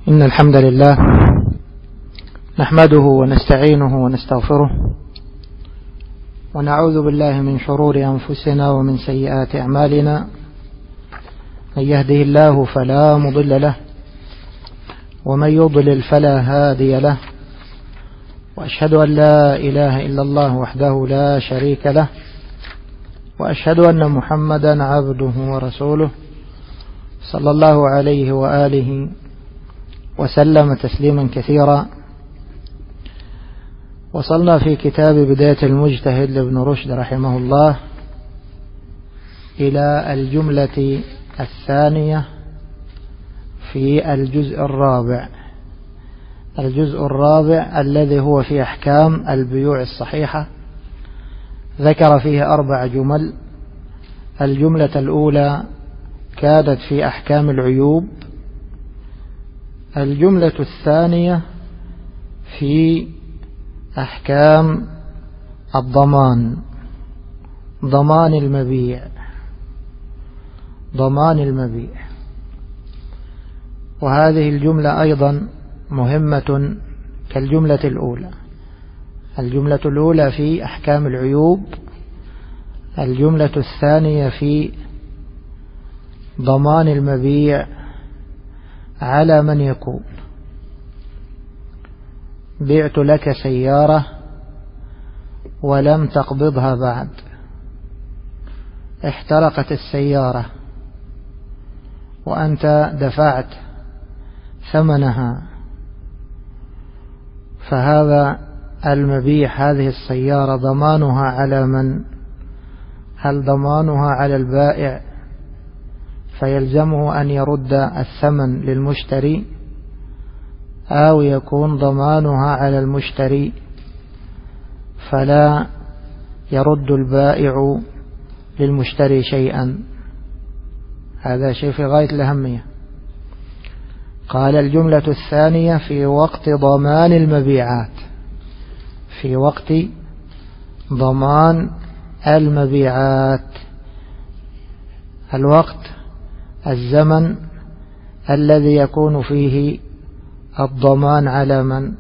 إن الحمد لله نحمده ونستعينه ونستغفره ونعوذ بالله من شرور أنفسنا ومن سيئات أعمالنا. من يهده الله فلا مضل له ومن يضلل فلا هادي له، وأشهد أن لا إله إلا الله وحده لا شريك له، وأشهد أن محمدا عبده ورسوله صلى الله عليه وآله وسلم تسليما كثيرا. وصلنا في كتاب بداية المجتهد لابن رشد رحمه الله إلى الجملة الثانية في الجزء الرابع، الجزء الرابع الذي هو في أحكام البيوع الصحيحة. ذكر فيه 4 جمل. الجملة الأولى كانت في أحكام العيوب، الجملة الثانية في أحكام الضمان، ضمان المبيع، ضمان المبيع. وهذه الجملة أيضا مهمة كالجملة الأولى. الجملة الأولى في أحكام العيوب، الجملة الثانية في ضمان المبيع على من يكون. بعت لك سيارة ولم تقبضها بعد، احترقت السيارة وأنت دفعت ثمنها، فهذا المبيع هذه السيارة ضمانها على من؟ هل ضمانها على البائع فيلزمه أن يرد الثمن للمشتري، أو يكون ضمانها على المشتري فلا يرد البائع للمشتري شيئا؟ هذا شيء في غاية الأهمية. قال الجملة الثانية في وقت ضمان المبيعات، في وقت ضمان المبيعات. الوقت الزمن الذي يكون فيه الضمان على من؟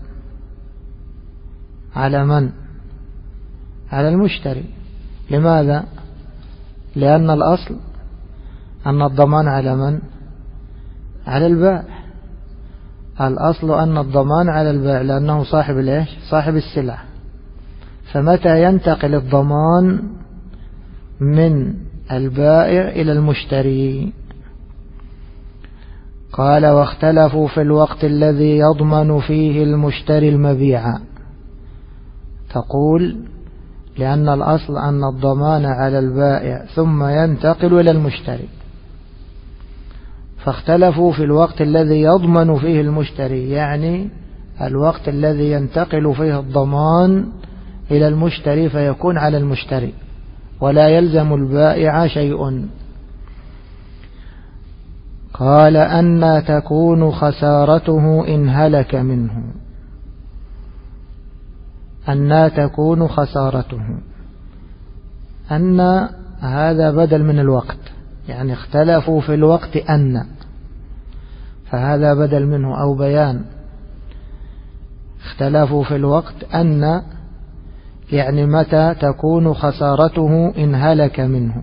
على من؟ على المشتري. لماذا؟ لأن الأصل أن الضمان على من؟ على البائع. الأصل أن الضمان على البائع لأنه صاحب الإيش؟ صاحب السلعة. فمتى ينتقل الضمان من البائع إلى المشتري؟ قال واختلفوا في الوقت الذي يضمن فيه المشتري المبيع. تقول لأن الأصل أن الضمان على البائع ثم ينتقل إلى المشتري، فاختلفوا في الوقت الذي يضمن فيه المشتري، يعني الوقت الذي ينتقل فيه الضمان إلى المشتري فيكون على المشتري ولا يلزم البائع شيء. قال أن تكون خسارته إن هلك منه، أن تكون خسارته، أن هذا بدل من الوقت، يعني اختلفوا في الوقت أن، فهذا بدل منه أو بيان. اختلفوا في الوقت أن يعني متى تكون خسارته إن هلك منه،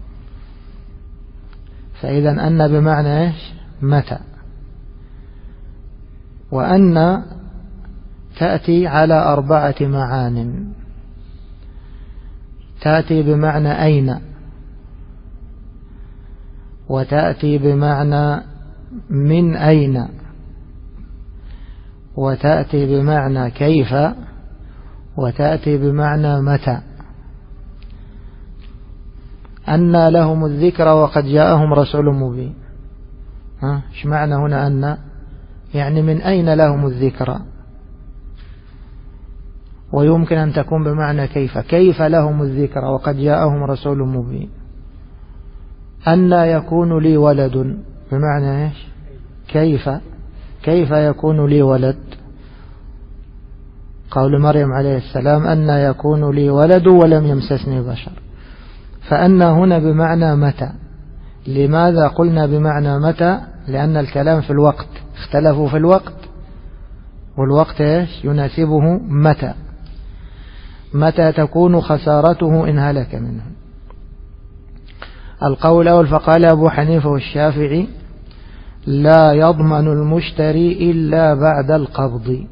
فإذا أن بمعنى إيش؟ متى. وأن تأتي على 4 معان. تأتي بمعنى أين، وتأتي بمعنى من أين، وتأتي بمعنى كيف، وتأتي بمعنى متى. أن لهم الذكر وقد جاءهم رسول مبين. ايش معنى هنا أن؟ يعني من أين لهم الذكر. ويمكن أن تكون بمعنى كيف، كيف لهم الذكر وقد جاءهم رسول مبين. أن يكون لي ولد بمعنى ايش؟ كيف يكون لي ولد؟ قول مريم عليه السلام أن يكون لي ولد ولم يمسسني بشر. فأن هنا بمعنى متى. لماذا قلنا بمعنى متى؟ لأن الكلام في الوقت اختلفوا في الوقت، والوقت إيش يناسبه متى تكون خسارته إن هلك منه. القول الأول فقال أبو حنيفة والشافعي لا يضمن المشتري إلا بعد القبض.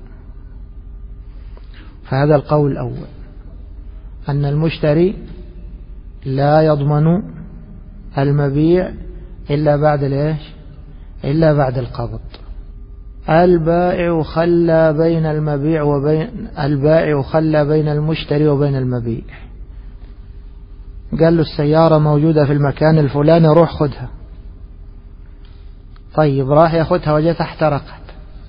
فهذا القول الأول أن المشتري لا يضمن المبيع إلا بعد الإيش إلا بعد القبض. البائع خلى بين المبيع البائع خلى بين المشتري وبين المبيع، قال له السيارة موجودة في المكان الفلاني روح خدها. طيب راح ياخدها وجدتها احترقت.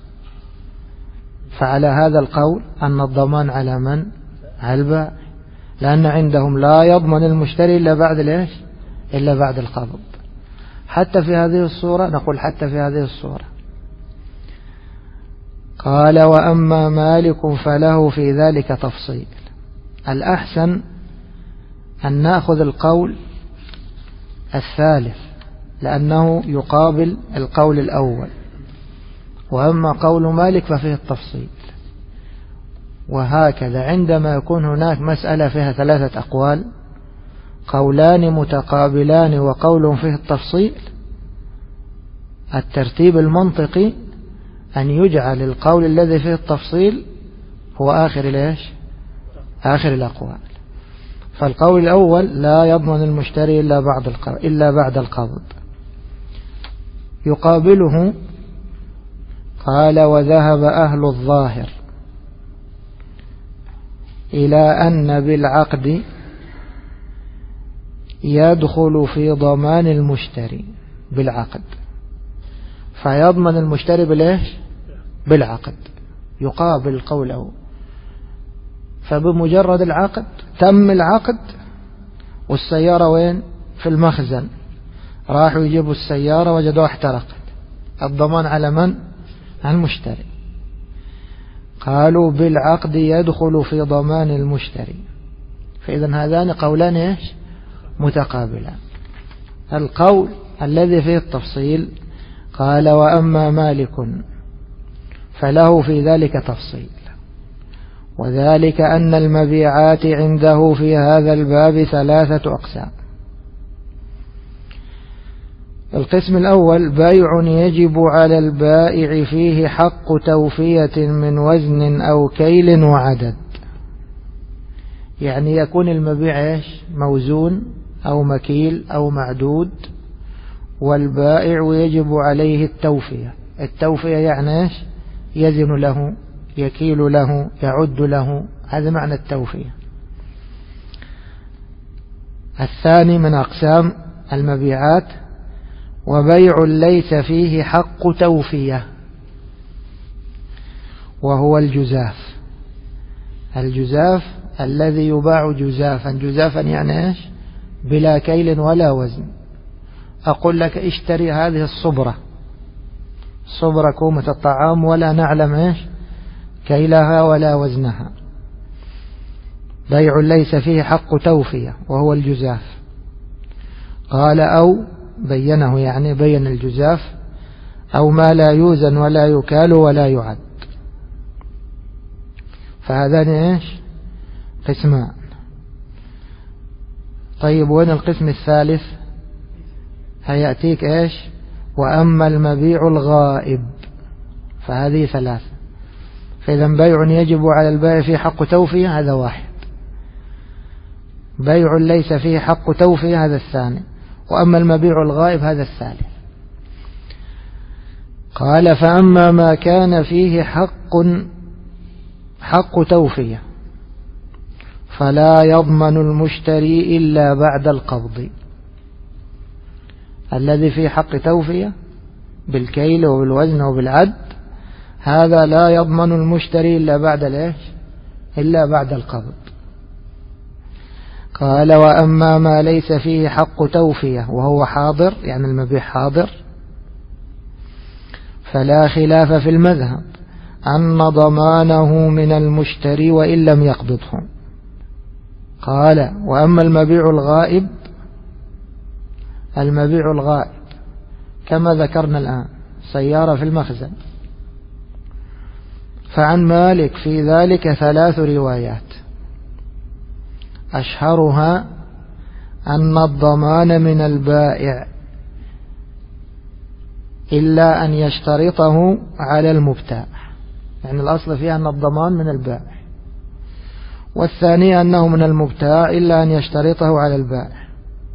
فعلى هذا القول أن الضمان على من؟ على البائع، لأن عندهم لا يضمن المشتري إلا بعد الإيش إلا بعد القبض. حتى في هذه الصورة نقول حتى في هذه الصورة. قال وأما مالك فله في ذلك تفصيل. الأحسن أن نأخذ القول الثالث لأنه يقابل القول الأول، وأما قول مالك ففيه التفصيل. وهكذا عندما يكون هناك مسألة فيها 3 أقوال، قولان متقابلان وقول فيه التفصيل، الترتيب المنطقي أن يجعل القول الذي فيه التفصيل هو آخر الأقوال. فالقول الأول لا يضمن المشتري إلا بعد القبض. يقابله قال وذهب أهل الظاهر إلى أن بالعقد يدخل في ضمان المشتري بالعقد، فيضمن المشتري بالعقد. يقابل القول الأول، فبمجرد العقد تم العقد والسيارة وين؟ في المخزن، راحوا يجيبوا السيارة وجدوها احترقت، الضمان على من؟ على المشتري. قالوا بالعقد يدخل في ضمان المشتري. فإذا هذان قولان متقابلان. القول الذي فيه التفصيل قال وأما مالك فله في ذلك تفصيل، وذلك أن المبيعات عنده في هذا الباب 3 أقسام. القسم الأول بيع يجب على البائع فيه حق توفية من وزن أو كيل وعدد، يعني يكون المبيع موزون أو مكيل أو معدود، والبائع يجب عليه التوفية يعني يزن له، يكيل له، يعد له، هذا معنى التوفية. الثاني من أقسام المبيعات وبيع ليس فيه حق توفية، وهو الجزاف الذي يباع جزافا يعني بلا كيل ولا وزن. أقول لك اشتري هذه الصبرة كومة الطعام ولا نعلم كيلها ولا وزنها. بيع ليس فيه حق توفية وهو الجزاف. قال أو بينه يعني بين الجزاف أو ما لا يوزن ولا يكال ولا يعد. فهذان قسمان. طيب وين القسم الثالث؟ هيأتيك وأما المبيع الغائب فهذه 3. فإذا بيع يجب على البائع فيه حق توفية هذا 1، بيع ليس فيه حق توفية هذا 2، وأما المبيع الغائب هذا 3. قال فأما ما كان فيه حق توفية فلا يضمن المشتري إلا بعد القبض. الذي فيه حق توفية بالكيل وبالوزن وبالعد هذا لا يضمن المشتري إلا بعد القبض. قال وأما ما ليس فيه حق توفية وهو حاضر يعني المبيع حاضر فلا خلاف في المذهب أن ضمانه من المشتري وإن لم يقبضه. قال وأما المبيع الغائب كما ذكرنا الآن، سيارة في المخزن فعن مالك في ذلك 3 روايات، أشهرها أن الضمان من البائع إلا أن يشترطه على المبتاع، يعني الأصل فيها أن الضمان من البائع، والثانية أنه من المبتاع إلا أن يشترطه على البائع،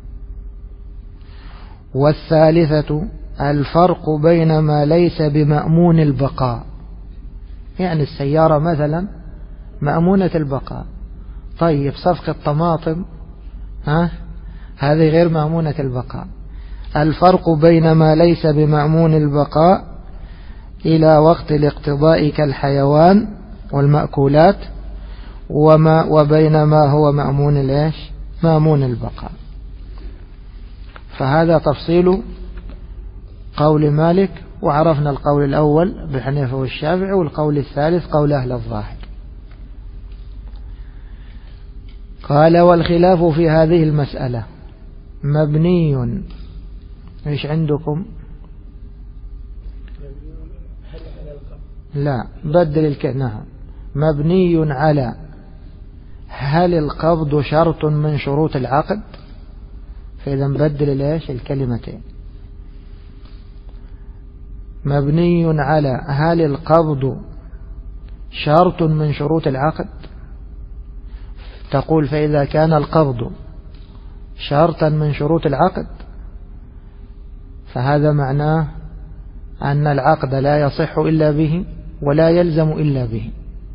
والثالثة الفرق بين ما ليس بمأمون البقاء، يعني السيارة مثلا مأمونة البقاء، طيب صفقة طماطم هذه غير مأمونة البقاء. الفرق بين ما ليس بمأمون البقاء إلى وقت الاقتضاء كالحيوان والمأكولات، وبين ما هو مأمون البقاء. فهذا تفصيل قول مالك، وعرفنا القول الأول بحنيفة والشافعي، والقول الثالث قول أهل الظاهر. قال والخلاف في هذه المسألة مبني، ايش عندكم؟ لا بدل نعم، مبني على هل القبض شرط من شروط العقد، فإذا نبدل الكلمتين، مبني على هل القبض شرط من شروط العقد، تقول فإذا كان القبض شرطا من شروط العقد فهذا معناه أن العقد لا يصح إلا به ولا يلزم إلا به.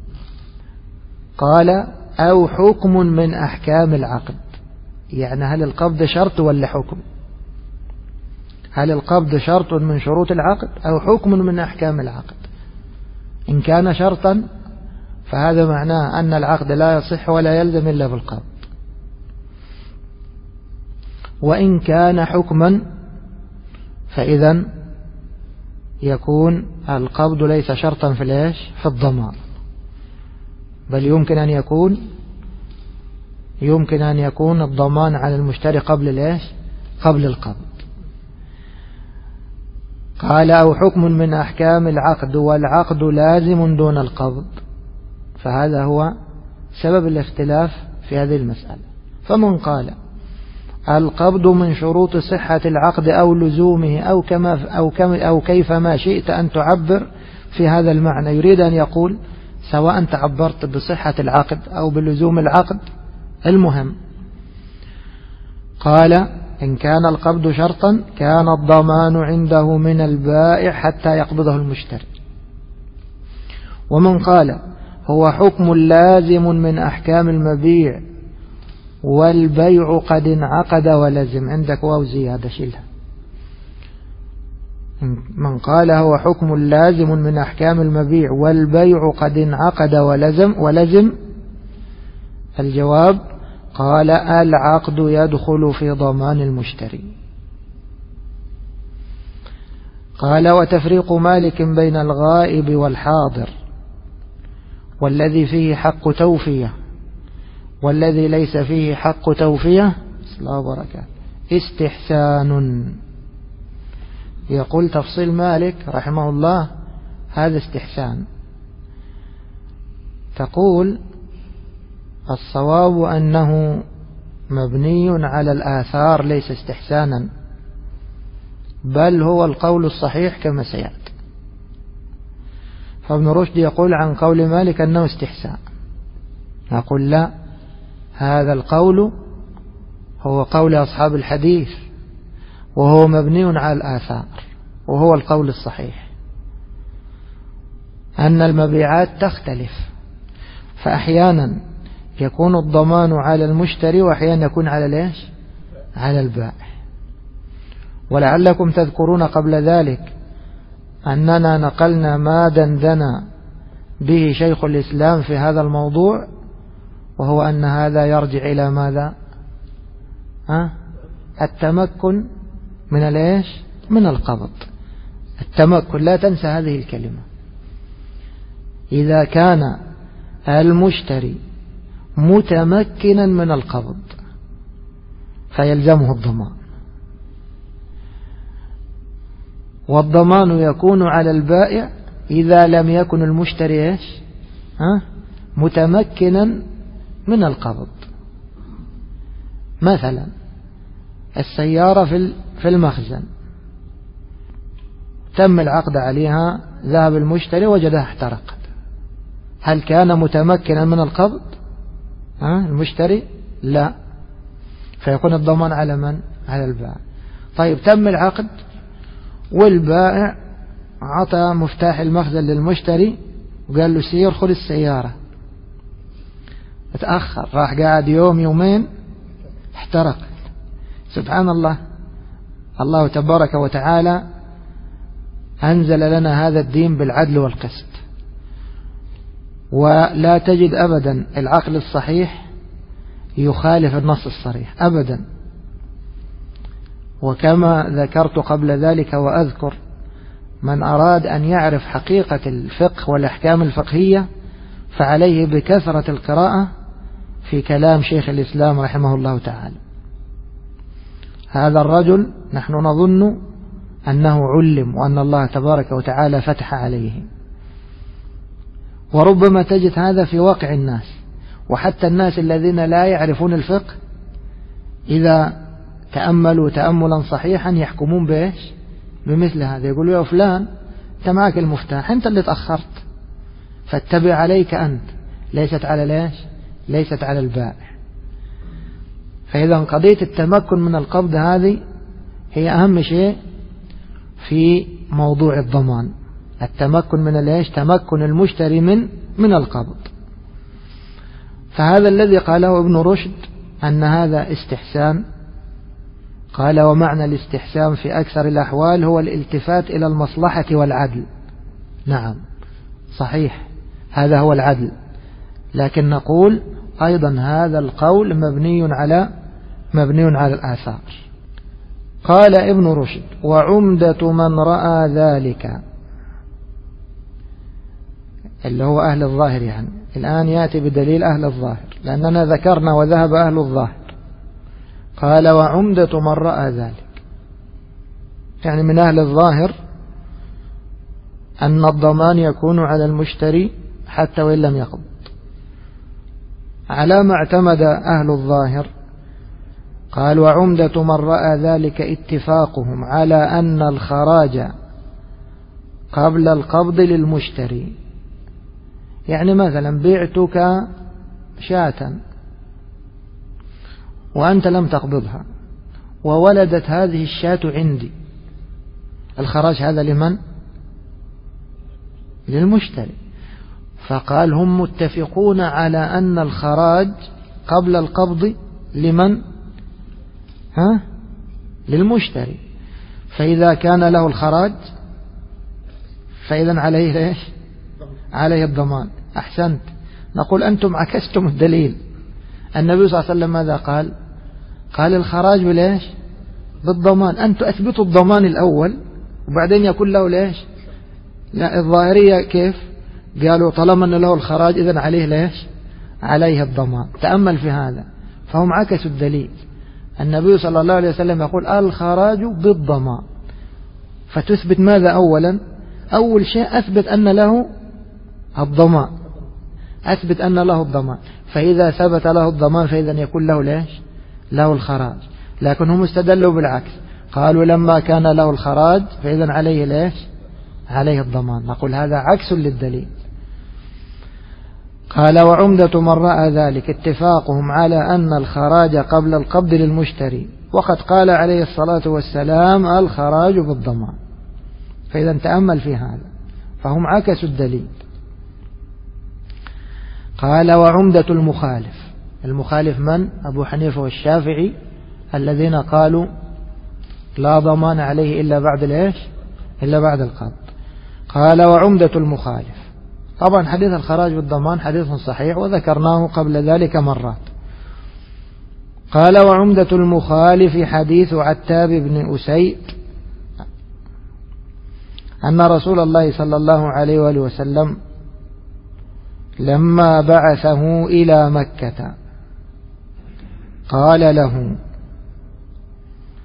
قال أو حكم من أحكام العقد، يعني هل القبض شرط ولا حكم؟ هل القبض شرط من شروط العقد أو حكم من أحكام العقد؟ إن كان شرطا فهذا معناه أن العقد لا يصح ولا يلزم إلا بالقبض، وإن كان حكما فإذا يكون القبض ليس شرطا في الضمان، بل يمكن أن يكون الضمان على المشتري قبل القبض. قال أو حكم من أحكام العقد والعقد لازم دون القبض، فهذا هو سبب الاختلاف في هذه المسألة. فمن قال القبض من شروط صحة العقد أو لزومه أو كيفما شئت أن تعبر في هذا المعنى، يريد أن يقول سواء تعبرت بصحة العقد أو بلزوم العقد المهم. قال إن كان القبض شرطا كان الضمان عنده من البائع حتى يقبضه المشتري. ومن قال هو حكم لازم من أحكام المبيع والبيع قد انعقد ولزم، عندك واو زيادة شيلها. من قال هو حكم لازم من أحكام المبيع والبيع قد انعقد ولزم الجواب قال العقد يدخل في ضمان المشتري. قال وتفريق مالك بين الغائب والحاضر والذي فيه حق توفية والذي ليس فيه حق توفية صلى الله وبركاته استحسان. يقول تفصيل مالك رحمه الله هذا استحسان. تقول الصواب أنه مبني على الآثار ليس استحسانا، بل هو القول الصحيح كما سيأتي. فابن رشد يقول عن قول مالك أنه استحسان، نقول لا، هذا القول هو قول أصحاب الحديث وهو مبني على الآثار، وهو القول الصحيح أن المبيعات تختلف، فأحيانا يكون الضمان على المشتري وأحيانا يكون على البائع. ولعلكم تذكرون قبل ذلك أننا نقلنا ما دندن به شيخ الإسلام في هذا الموضوع، وهو أن هذا يرجع إلى ماذا؟ التمكن من القبض. التمكن، لا تنسى هذه الكلمة. إذا كان المشتري متمكنا من القبض فيلزمه الضمان، والضمان يكون على البائع إذا لم يكن المشتري إيش متمكنا من القبض. مثلا السيارة في المخزن، تم العقد عليها، ذهب المشتري وجدها احترقت، هل كان متمكنا من القبض المشتري؟ لا، فيكون الضمان على من؟ على البائع. طيب تم العقد والبائع عطى مفتاح المخزن للمشتري وقال له سير خذ السيارة، اتأخر، راح قاعد يوم يومين احترقت. سبحان الله، الله تبارك وتعالى أنزل لنا هذا الدين بالعدل والقسط، ولا تجد أبدا العقل الصحيح يخالف النص الصريح أبدا. وكما ذكرت قبل ذلك وأذكر، من أراد أن يعرف حقيقة الفقه والأحكام الفقهية فعليه بكثرة القراءة في كلام شيخ الإسلام رحمه الله تعالى. هذا الرجل نحن نظن أنه علم وأن الله تبارك وتعالى فتح عليه، وربما تجد هذا في واقع الناس، وحتى الناس الذين لا يعرفون الفقه إذا تأملوا تأملا صحيحا يحكمون بإيش؟ بمثل هذا. يقولوا يا فلان أنت معك المفتاح، أنت اللي تأخرت، فاتبع عليك أنت، ليست على ليش؟ ليست على البائع. فإذا قضية التمكن من القبض هذه هي أهم شيء في موضوع الضمان، التمكن من ليش؟ تمكن المشتري من القبض. فهذا الذي قاله ابن رشد أن هذا استحسان. قال ومعنى الاستحسان في أكثر الأحوال هو الالتفات إلى المصلحة والعدل. نعم صحيح، هذا هو العدل، لكن نقول أيضا هذا القول مبني على الآثار. قال ابن رشد وعمدة من رأى ذلك، اللي هو أهل الظاهر، يعني الآن يأتي بدليل أهل الظاهر، لأننا ذكرنا وذهب أهل الظاهر. قال وعمدة من رأى ذلك، يعني من أهل الظاهر أن الضمان يكون على المشتري حتى وإن لم يقبض. على ما اعتمد أهل الظاهر قال وعمدة من رأى ذلك اتفاقهم على أن الخراج قبل القبض للمشتري. يعني مثلا بعتك شاة وأنت لم تقبضها وولدت هذه الشاة عندي، الخراج هذا لمن؟ للمشتري. فقال هم متفقون على أن الخراج قبل القبض لمن؟ للمشتري. فإذا كان له الخراج فإذا عليه ليش؟ عليه الضمان. أحسنت، نقول أنتم عكستم الدليل. النبي صلى الله عليه وسلم ماذا قال؟ قال الخراج بليش؟ بالضمان. أنتم أثبتوا الضمان الأول وبعدين يكون له ليش؟ لا، الظاهرية كيف؟ قالوا طالما أن له الخراج إذن عليه ليش؟ عليه الضمان. تأمل في هذا، فهم عكسوا الدليل. النبي صلى الله عليه وسلم يقول الخراج بالضمان، فتثبت ماذا أولا؟ أول شيء أثبت أن له الضمان، أثبت أن له الضمان، فإذا ثبت له الضمان فإذا يكون له ليش؟ له الخراج. لكن هم استدلوا بالعكس، قالوا لما كان له الخراج فإذا عليه ليش؟ عليه الضمان. نقول هذا عكس للدليل. قال وعمدة من رأى ذلك اتفاقهم على أن الخراج قبل القبض للمشتري، وقد قال عليه الصلاة والسلام الخراج بالضمان. فإذا تأمل في هذا، فهم عكسوا الدليل. قال وعمدة المخالف، المخالف من؟ أبو حنيفة والشافعي الذين قالوا لا ضمان عليه إلا بعد ليش؟ إلا بعد القبض. قال وعمدة المخالف، طبعا حديث الخراج بالضمان حديث صحيح وذكرناه قبل ذلك مرات. قال وعمدة المخالف حديث عتاب بن أسيد أن رسول الله صلى الله عليه وآله وسلم لما بعثه إلى مكة قال له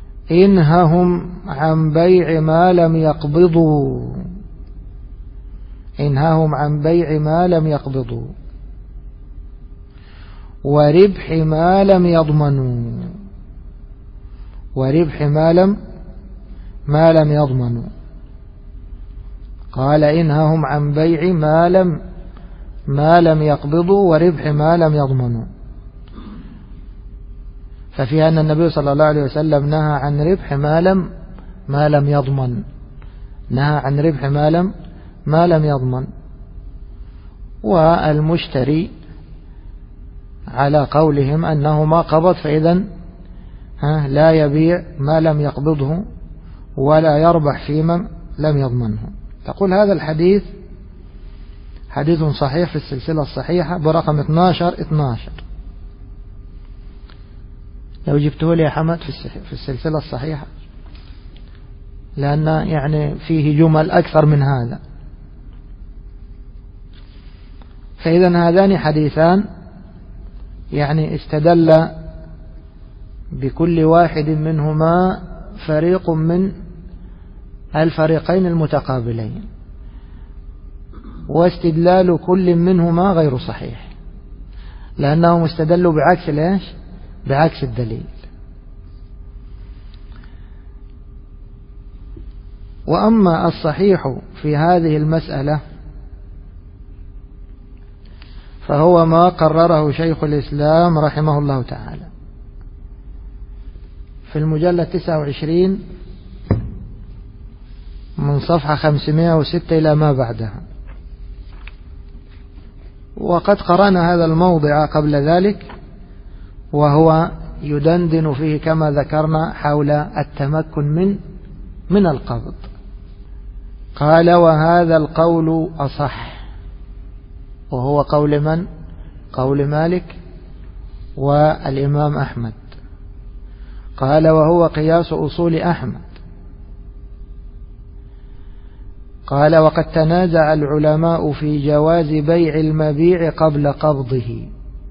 إنههم عن بيع ما لم يقبضوا إنهاهم عن بيع ما لم يقبضوا وربح ما لم يضمنوا، وربح ما لم يضمنوا. قال إنهاهم عن بيع ما لم يقبضوا وربح ما لم يضمنوا. ففي أن النبي صلى الله عليه وسلم نهى عن ربح ما لم يضمن، نهى عن ربح ما لم يضمن. والمشتري على قولهم أنه ما قبض فإذن لا يبيع ما لم يقبضه ولا يربح فيما لم يضمنه. تقول هذا الحديث حديث صحيح في السلسلة الصحيحة برقم 12 لو جبته لي يا حمد في السلسلة الصحيحة، لأن يعني فيه جمل أكثر من هذا. فإذا هذان حديثان يعني استدل بكل واحد منهما فريق من الفريقين المتقابلين، واستدلال كل منهما غير صحيح، لأنهم استدلوا بعكس ليش؟ بعكس الدليل. وأما الصحيح في هذه المسألة فهو ما قرره شيخ الإسلام رحمه الله تعالى في المجلد 29 من صفحة 506 إلى ما بعدها. وقد قرأنا هذا الموضع قبل ذلك، وهو يدندن فيه كما ذكرنا حول التمكن من القبض. قال وهذا القول أصح، وهو قول من؟ قول مالك والإمام أحمد. قال وهو قياس أصول أحمد. قال وقد تنازع العلماء في جواز بيع المبيع قبل قبضه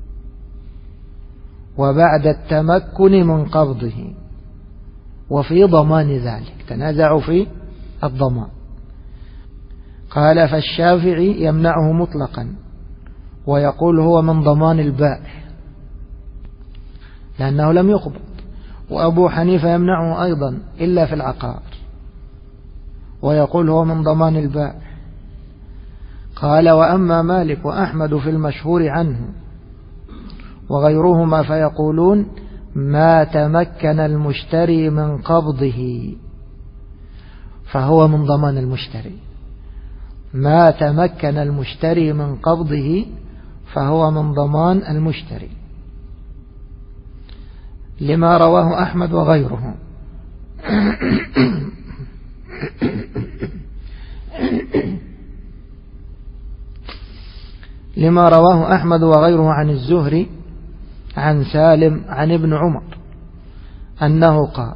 وبعد التمكن من قبضه وفي ضمان ذلك، تنازعوا في الضمان. قال فالشافعي يمنعه مطلقا ويقول هو من ضمان البائع لأنه لم يقبض، وأبو حنيفة يمنعه أيضا إلا في العقار ويقول هو من ضمان البائع. قال وأما مالك وأحمد في المشهور عنه وغيرهما فيقولون ما تمكن المشتري من قبضه فهو من ضمان المشتري، ما تمكن المشتري من قبضه فهو من ضمان المشتري، لما رواه أحمد وغيره لما رواه أحمد وغيره عن الزهري عن سالم عن ابن عمر أنه قال،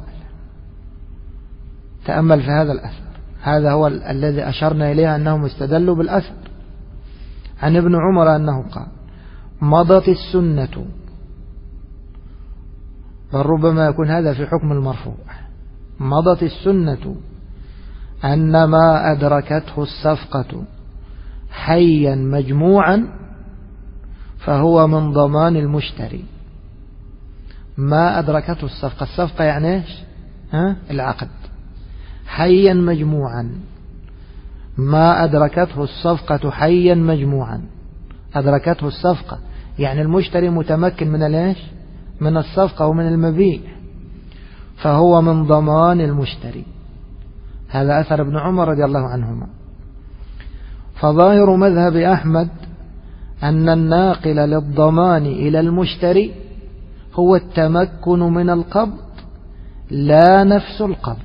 تأمل في هذا الأثر، هذا هو الذي أشرنا إليه أنهم استدلوا بالأثر عن ابن عمر أنه قال مضت السنة، بل ربما يكون هذا في حكم المرفوع، مضت السنة أن ما أدركته الصفقة حيا مجموعا فهو من ضمان المشتري. ما أدركته الصفقة، الصفقة يعني إيش؟ العقد. حيا مجموعا، ما أدركته الصفقة حيا مجموعا، أدركته الصفقة يعني المشتري متمكن من الإيش؟ من الصفقة ومن المبيع، فهو من ضمان المشتري. هذا أثر ابن عمر رضي الله عنهما. فظاهر مذهب أحمد أن الناقل للضمان إلى المشتري هو التمكن من القبض لا نفس القبض،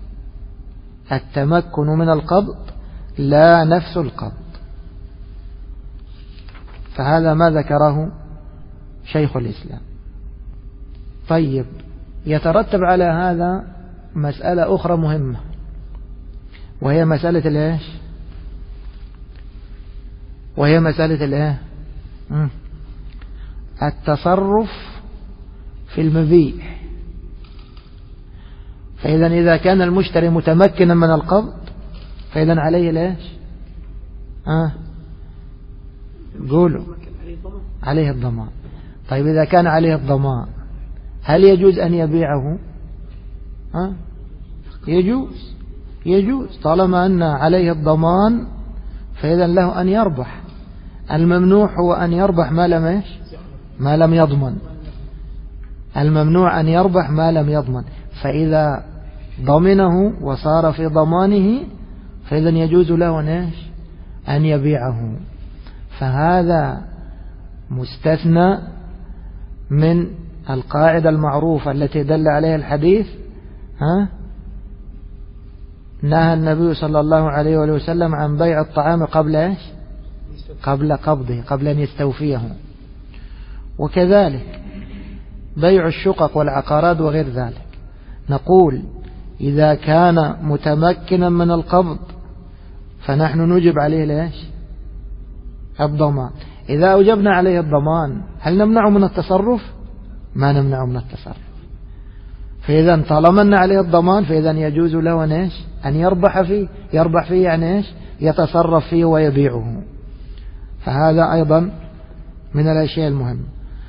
التمكن من القبض لا نفس القبض. فهذا ما ذكره شيخ الإسلام. طيب، يترتب على هذا مسألة أخرى مهمة، وهي مسألة الإيش؟ وهي مسألة الإيه؟ التصرف في المبيع. فإذا إذا كان المشتري متمكنا من القبض فإذا عليه الإيش؟ قولوا عليه الضمان. طيب إذا كان عليه الضمان هل يجوز أن يبيعه؟ يجوز طالما أن عليه الضمان، فإذا له أن يربح. الممنوع هو أن يربح ما لم يضمن. الممنوع أن يربح ما لم يضمن، فإذا ضمنه وصار في ضمانه فإذا يجوز له أن يبيعه. فهذا مستثنى من القاعدة المعروفة التي دل عليها الحديث. نهى النبي صلى الله عليه وسلم عن بيع الطعام قبل قبضه، قبل أن يستوفيه. وكذلك بيع الشقق والعقارات وغير ذلك، نقول إذا كان متمكنا من القبض فنحن نجب عليه الضمان. إذا أوجبنا عليه الضمان هل نمنعه من التصرف؟ ما نمنعه من التصرف. فإذا طالما أن عليه الضمان فإذا يجوز له أن يربح فيه يعني يتصرف فيه ويبيعه. فهذا أيضا من الأشياء المهمة.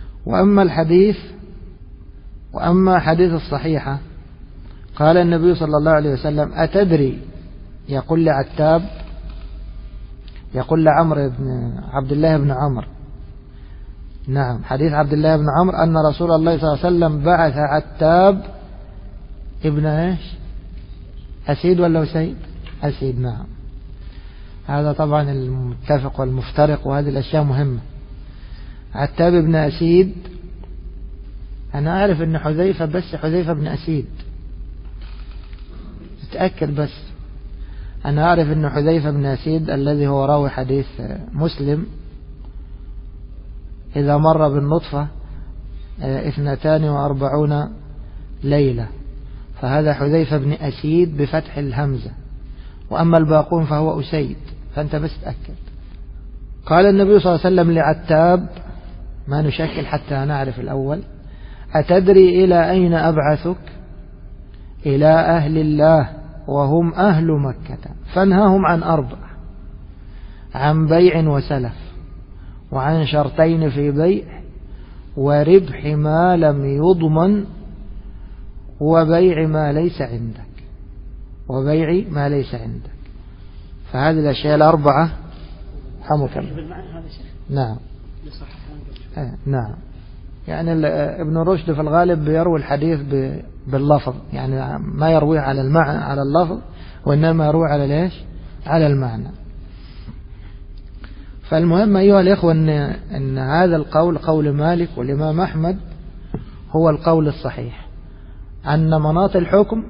وأما حديث الصحيحة، قال النبي صلى الله عليه وسلم: أتدري، يقول لعتاب، يقول لعمر بن عبد الله بن عمرو، نعم، حديث عبد الله بن عمرو أن رسول الله صلى الله عليه وسلم بعث عتاب ابن أسيد ولا أسيد؟ أسيد، نعم. هذا طبعا المتفق والمفترق، وهذه الأشياء مهمة. عتاب ابن أسيد، أنا أعرف أن حذيفة، بس حذيفة بن أسيد، اتأكد بس. أنا أعرف أن حذيفة بن أسيد الذي هو راوي حديث مسلم إذا مر بالنطفة 42 ليلة، فهذا حذيفة بن أسيد بفتح الهمزة، وأما الباقون فهو أسيد، فأنت بس تأكد. قال النبي صلى الله عليه وسلم لعتاب، ما نشكل حتى نعرف الأول: أتدري إلى أين أبعثك؟ إلى أهل الله وهم أهل مكة، فانهاهم عن 4: عن بيع وسلف، وعن شرطين في بيع، وربح ما لم يضمن، وبيع ما ليس عندك. فهذه الأشياء 4 حمك الله. نعم، نعم. يعني ابن رشد في الغالب يروي الحديث باللفظ، يعني ما يرويه على المعنى، على اللفظ، وإنما يروي على على المعنى. فالمهم أيها الإخوة أن هذا القول، قول مالك والإمام أحمد، هو القول الصحيح، أن مناط الحكم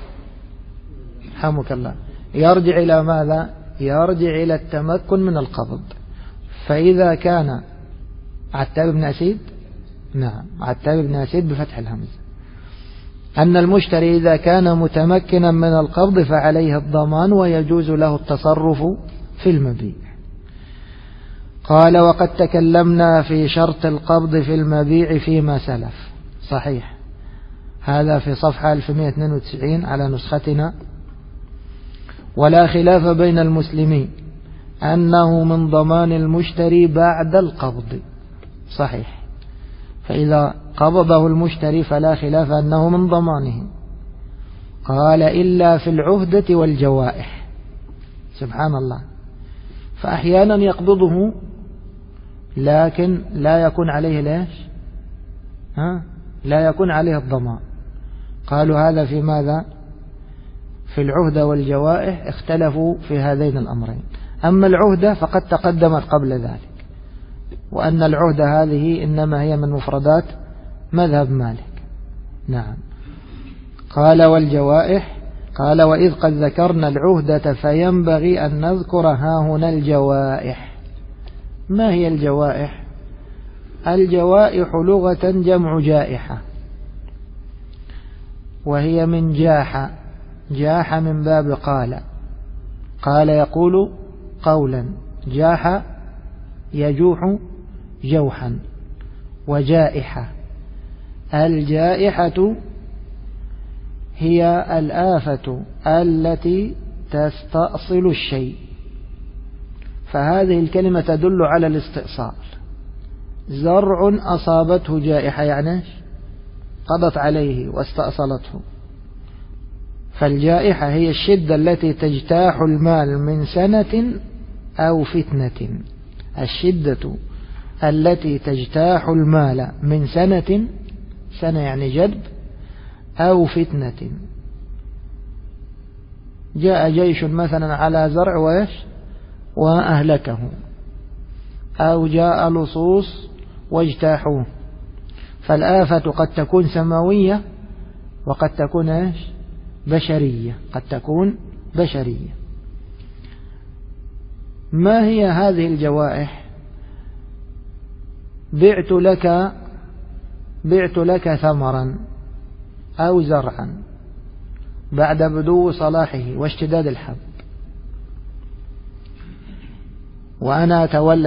حمك الله يرجع إلى ماذا؟ يرجع إلى التمكن من القبض. فإذا كان عتاب بن أسيد، نعم، عتاب بن أسيد بفتح الهمزة، أن المشتري إذا كان متمكنا من القبض فعليه الضمان ويجوز له التصرف في المبيع. قال: وقد تكلمنا في شرط القبض في المبيع فيما سلف. صحيح، هذا في صفحة 1192 على نسختنا. ولا خلاف بين المسلمين أنه من ضمان المشتري بعد القبض. صحيح، فإذا قبضه المشتري فلا خلاف أنه من ضمانه. قال: إلا في العهدة والجوائح. سبحان الله، فأحيانا يقبضه لكن لا يكون عليه لا يكون عليه الضمان. قالوا هذا في ماذا؟ في العهدة والجوائح، اختلفوا في هذين الأمرين. أما العهدة فقد تقدمت قبل ذلك، وأن العهدة هذه إنما هي من مفردات مذهب مالك. نعم. قال: والجوائح، قال: وإذ قد ذكرنا العهدة فينبغي أن نذكر هاهنا الجوائح. ما هي الجوائح؟ الجوائح لغة جمع جائحة، وهي من جاح من باب قال يقول قولا، جاح يجوح جوحا. وجائحة، الجائحة هي الآفة التي تستأصل الشيء، فهذه الكلمة تدل على الاستئصال. زرع أصابته جائحة يعني قضت عليه واستأصلته. فالجائحة هي الشدة التي تجتاح المال من سنة أو فتنة. الشدة التي تجتاح المال من سنة يعني جدب، أو فتنة. جاء جيش مثلا على زرع وأهلكه، أو جاء لصوص واجتاحوه. فالآفة قد تكون سماوية وقد تكون بشرية، قد تكون بشرية. ما هي هذه الجوائح؟ بعت لك ثمرا أو زرعا بعد بدو صلاحه واشتداد الحب، وأنا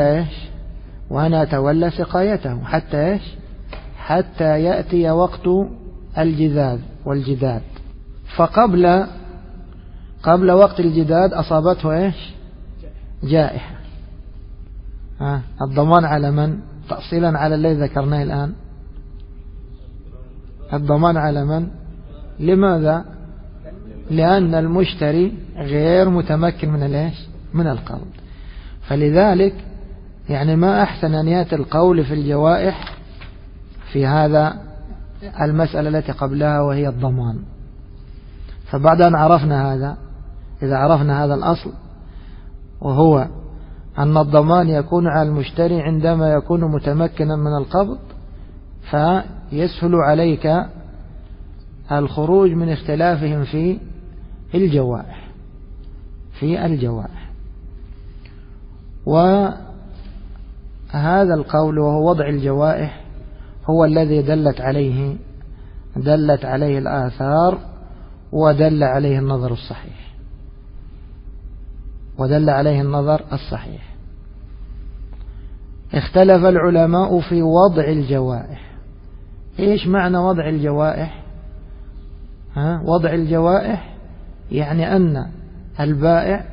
أتولى سقايته حتى يأتي وقت الجذاذ والجداد. فقبل وقت الجداد أصابته جائحة. الضمان على من؟ تأصيلا على الذي ذكرناه الآن، الضمان على من؟ لماذا؟ لأن المشتري غير متمكن من القول. فلذلك يعني ما أحسن أن يأتي القول في الجوائح في هذا المسألة التي قبلها وهي الضمان. فبعد أن عرفنا هذا، إذا عرفنا هذا الأصل وهو أن الضمان يكون على المشتري عندما يكون متمكنا من القبض، فيسهل عليك الخروج من اختلافهم في الجوائح. وهذا القول وهو وضع الجوائح هو الذي دلت عليه الآثار ودل عليه النظر الصحيح. اختلف العلماء في وضع الجوائح. ايش معنى وضع الجوائح؟ وضع الجوائح يعني أن البائع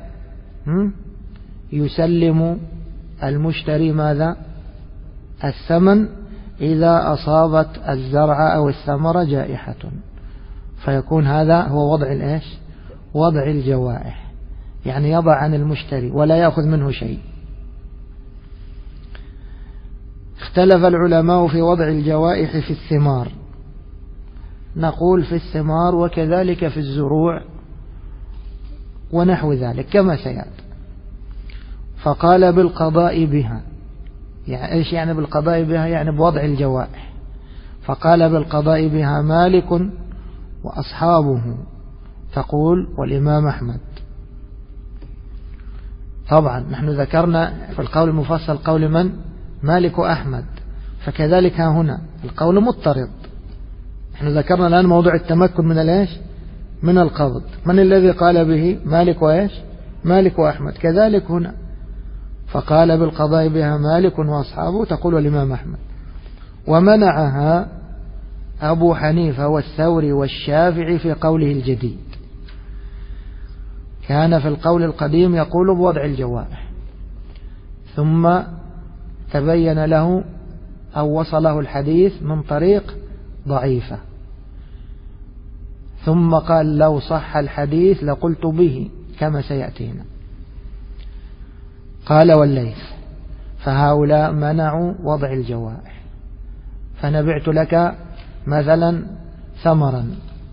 يسلم المشتري ماذا؟ الثمن إذا أصابت الزرع أو الثمرة جائحة، فيكون هذا هو وضع الجوائح، يعني يضع عن المشتري ولا يأخذ منه شيء. اختلف العلماء في وضع الجوائح في الثمار. نقول في الثمار وكذلك في الزروع ونحو ذلك كما سيأتي. فقال بالقضاء بها. يعني إيش يعني بالقضاء بها؟ يعني بوضع الجوائح. فقال بالقضاء بها مالك وأصحابه، تقول والإمام أحمد. طبعا نحن ذكرنا في القول المفصل قول من؟ مالك وأحمد. فكذلك ها هنا القول مضطرد. نحن ذكرنا الآن موضوع التمكن من القبض. من الذي قال به؟ مالك وأحمد. كذلك هنا فقال بالقضاء بها مالك وأصحابه، تقول الإمام أحمد. ومنعها أبو حنيفة والثوري والشافعي في قوله الجديد. كان في القول القديم يقول بوضع الجوائح، ثم تبين له أو وصله الحديث من طريق ضعيفة، ثم قال لو صح الحديث لقلت به كما سيأتينا. قال والليث فهؤلاء منعوا وضع الجوائح. فنبعت لك مثلا ثمرا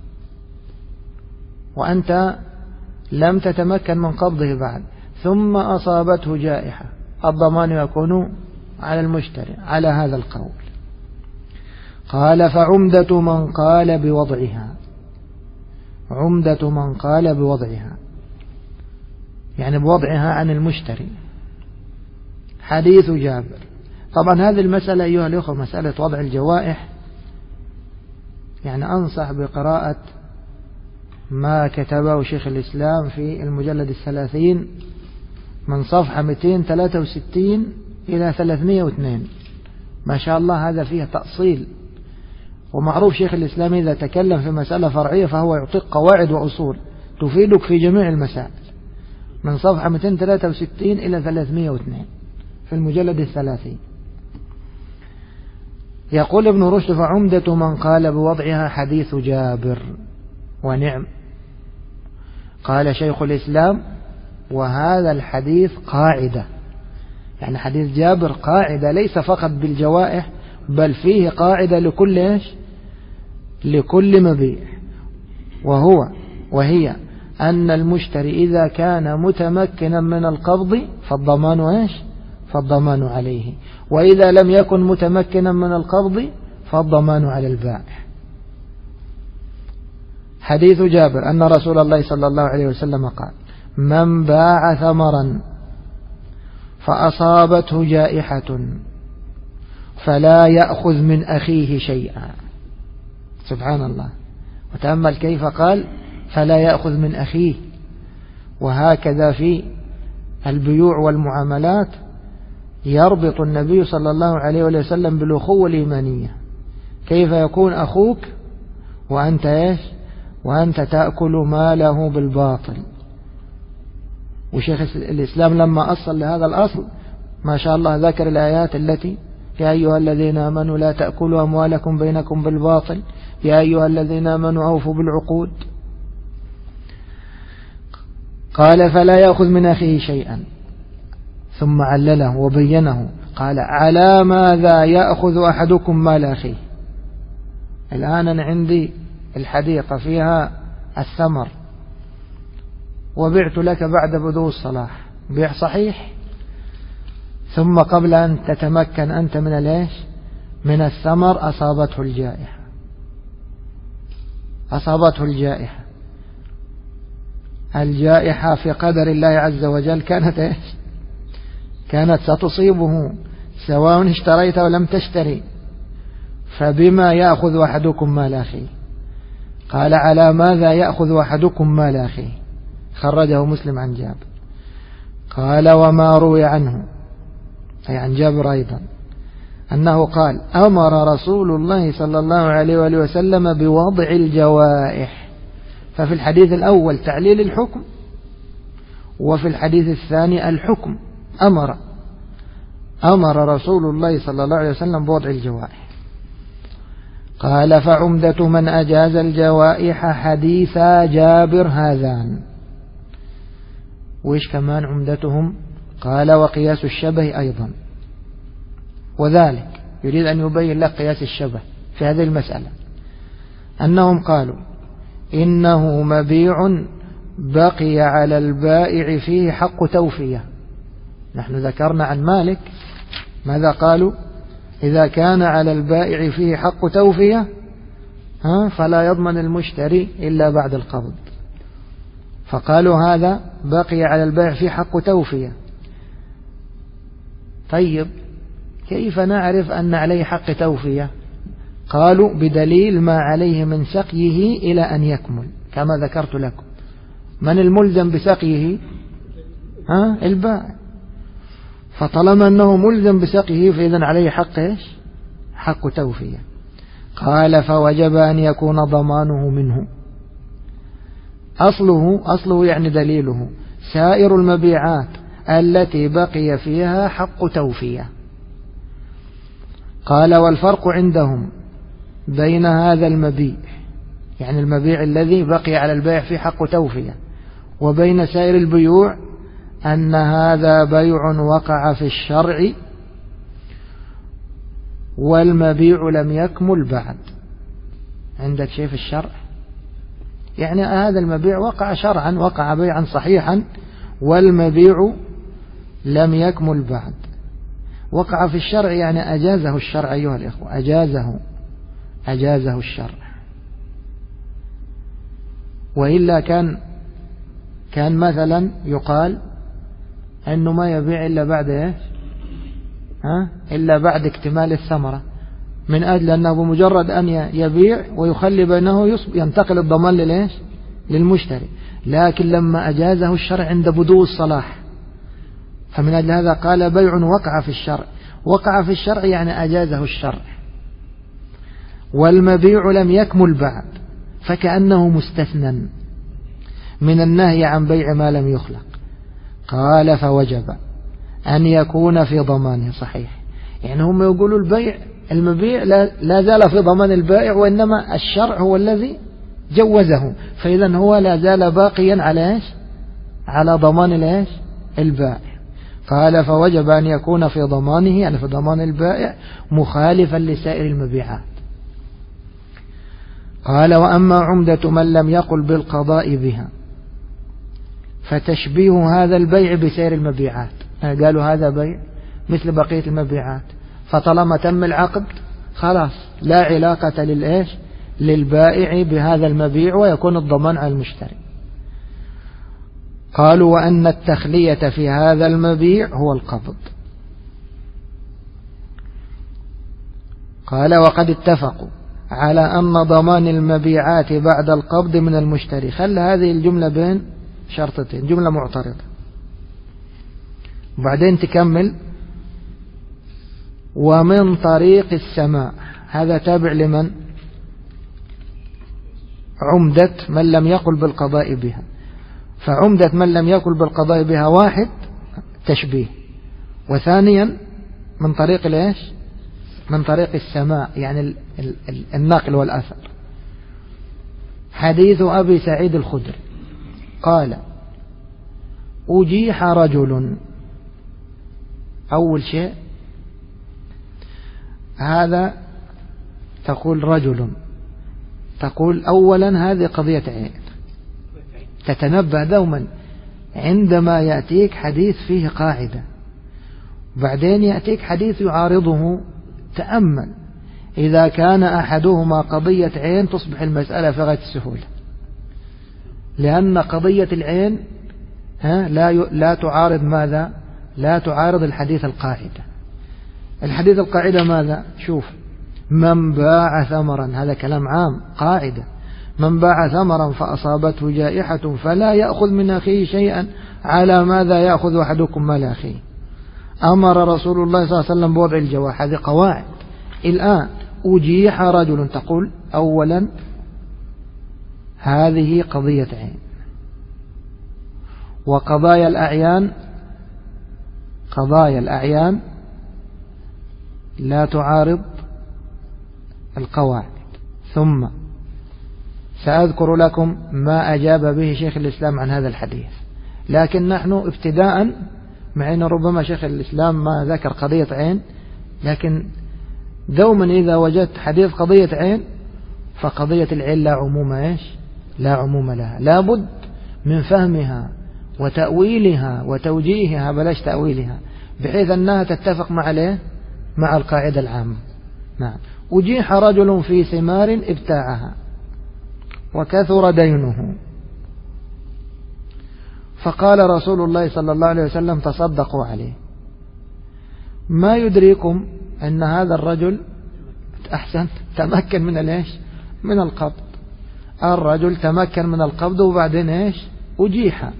وأنت لم تتمكن من قبضه بعد، ثم أصابته جائحة، الضمان يكون على المشتري على هذا القول. قال فعمدة من قال بوضعها. عمدة من قال بوضعها يعني بوضعها عن المشتري حديث جابر. طبعا هذه المسألة أيها الأخوة، مسألة وضع الجوائح، يعني أنصح بقراءة ما كتبه شيخ الإسلام في المجلد 30 من صفحة 263 إلى 302. ما شاء الله هذا فيه تأصيل. ومعروف شيخ الإسلام إذا تكلم في مسألة فرعية فهو يعطيك قواعد وأصول تفيدك في جميع المسائل. من صفحة 263 إلى 302 في المجلد 30. يقول ابن رشد: فعمدة من قال بوضعها حديث جابر. ونعم. قال شيخ الإسلام: وهذا الحديث قاعدة، يعني حديث جابر قاعدة ليس فقط بالجوائح، بل فيه قاعدة لكل إيش؟ لكل مبيع، وهي أن المشتري إذا كان متمكنا من القبض فالضمان إيش؟ فالضمان عليه، وإذا لم يكن متمكنا من القبض فالضمان على البائع. حديث جابر أن رسول الله صلى الله عليه وسلم قال: من باع ثمرا فأصابته جائحة فلا يأخذ من أخيه شيئا. سبحان الله. وتأمل كيف قال فلا يأخذ من أخيه. وهكذا في البيوع والمعاملات يربط النبي صلى الله عليه وسلم بالأخوة الإيمانية. كيف يكون أخوك وأنت إيش؟ وأنت تأكل ماله بالباطل. وشيخ الإسلام لما أصل لهذا الأصل ما شاء الله ذكر الآيات التي: يا أيها الذين آمنوا لا تأكلوا أموالكم بينكم بالباطل، يا أيها الذين آمنوا أوفوا بالعقود. قال فلا يأخذ من أخيه شيئا، ثم علله وبينه قال: على ماذا يأخذ أحدكم مال أخيه؟ الآن أنا عندي الحديقة فيها الثمر وبعت لك بعد بدو الصلاح، بيع صحيح، ثم قبل أن تتمكن أنت من الإيش؟ من الثمر أصابته الجائحة. أصابته الجائحة. الجائحة في قدر الله عز وجل كانت إيش؟ كانت ستصيبه سواء اشتريت ولم تشتري. فبما يأخذ أحدكم مال أخيه؟ قال: على ماذا يأخذ أحدكم مال أخيه؟ خرجه مسلم عن جابر. قال: وما روي عنه، أي عن جابر أيضا، أنه قال: أمر رسول الله صلى الله عليه وآله وسلم بوضع الجوائح. ففي الحديث الأول تعليل الحكم، وفي الحديث الثاني الحكم. أمر رسول الله صلى الله عليه وسلم بوضع الجوائح. قال: فعمدة من أجاز الجوائح حديث جابر هذان. وإيش كمان عمدتهم؟ قال: وقياس الشبه أيضا. وذلك يريد أن يبين لك قياس الشبه في هذه المسألة، أنهم قالوا: إنه مبيع بقي على البائع فيه حق توفية. نحن ذكرنا عن مالك ماذا قالوا؟ إذا كان على البائع فيه حق توفية فلا يضمن المشتري إلا بعد القبض. فقالوا هذا بقي على البائع فيه حق توفية. طيب كيف نعرف أن عليه حق توفية؟ قالوا: بدليل ما عليه من سقيه إلى أن يكمل، كما ذكرت لكم. من الملزم بسقيه؟ البائع. فطالما أنه ملزم بسقيه فإذن عليه حق إيش؟ حق توفية. قال: فوجب أن يكون ضمانه منه. أصله يعني دليله سائر المبيعات التي بقي فيها حق توفية. قال: والفرق عندهم بين هذا المبيع، يعني المبيع الذي بقي على البيع فيه حق توفية، وبين سائر البيوع أن هذا بيع وقع في الشرع والمبيع لم يكمل بعد. عندك شيء في الشرع؟ يعني هذا المبيع وقع شرعا، وقع بيعا صحيحا، والمبيع لم يكمل بعد. وقع في الشرع يعني أجازه الشرع أيها الإخوة، أجازه الشرع. وإلا كان مثلا يقال أنه ما يبيع إلا بعد إيش؟ إلا بعد اكتمال الثمرة، من أجل أنه بمجرد أن يبيع ويخلي بينه ينتقل الضمان للإيش؟ للمشتري. لكن لما أجازه الشرع عند بدو الصلاح، فمن أجل هذا قال بيع وقع في الشرع. وقع في الشرع يعني أجازه الشرع، والمبيع لم يكمل بعد، فكأنه مستثنى من النهي عن بيع ما لم يخلق. قال فوجب أن يكون في ضمانه. صحيح، يعني هم يقولوا المبيع لا زال في ضمان البائع، وإنما الشرع هو الذي جوزه، فإذا هو لا زال باقيا على إيش؟ على ضمان الإيش؟ البائع. قال فوجب أن يكون في ضمانه، يعني في ضمان البائع، مخالفا لسائر المبيعات. قال وأما عمدة من لم يقل بالقضاء بها فتشبيه هذا البيع بسائر المبيعات، قالوا هذا بيع مثل بقية المبيعات، فطالما تم العقد خلاص لا علاقة للإيش؟ للبائع بهذا المبيع، ويكون الضمان على المشتري. قالوا وأن التخلية في هذا المبيع هو القبض. قال وقد اتفقوا على أن ضمان المبيعات بعد القبض من المشتري. خلى هذه الجملة بين شرطتين، جملة معترضة، وبعدين تكمل ومن طريق السماع. هذا تابع لمن؟ عمدة من لم يقل بالقضاء بها. فعمدة من لم يقل بالقضاء بها واحد تشبيه، وثانيا من طريق ليش؟ من طريق السماع، يعني النقل والأثر. حديث أبي سعيد الخدري قال أجيح رجل. أول شيء هذا تقول رجل، تقول أولا هذه قضية عين، تتنبه دوما عندما يأتيك حديث فيه قاعدة وبعدين يأتيك حديث يعارضه، تأمل. إذا كان أحدهما قضية عين تصبح المسألة في غاية السهولة، لأن قضية العين لا تعارض ماذا؟ لا تعارض الحديث القاعدة. الحديث القاعدة ماذا؟ شوف، من باع ثمرا، هذا كلام عام، قاعدة: من باع ثمرا فأصابته جائحة فلا يأخذ من أخيه شيئا على ماذا يأخذ أحدكم مال أخيه. أمر رسول الله صلى الله عليه وسلم بوضع الجواح. هذه قواعد. الآن أجيح رجل، تقول أولا هذه قضية عين، وقضايا الأعيان لا تعارض القواعد. ثم سأذكر لكم ما أجاب به شيخ الإسلام عن هذا الحديث، لكن نحن ابتداء، مع أن ربما شيخ الإسلام ما ذكر قضية عين، لكن دوما إذا وجدت حديث قضية عين فقضية العين لا عموم لها، لا بد من فهمها وتأويلها وتوجيهها، بلاش تأويلها، بحيث أنها تتفق مع القاعدة العامة. نعم. أجيح رجل في ثمار ابتاعها وكثر دينه، فقال رسول الله صلى الله عليه وسلم تصدقوا عليه. ما يدريكم أن هذا الرجل تمكن من القبض. الرجل تمكن من القبض وبعدين أجيح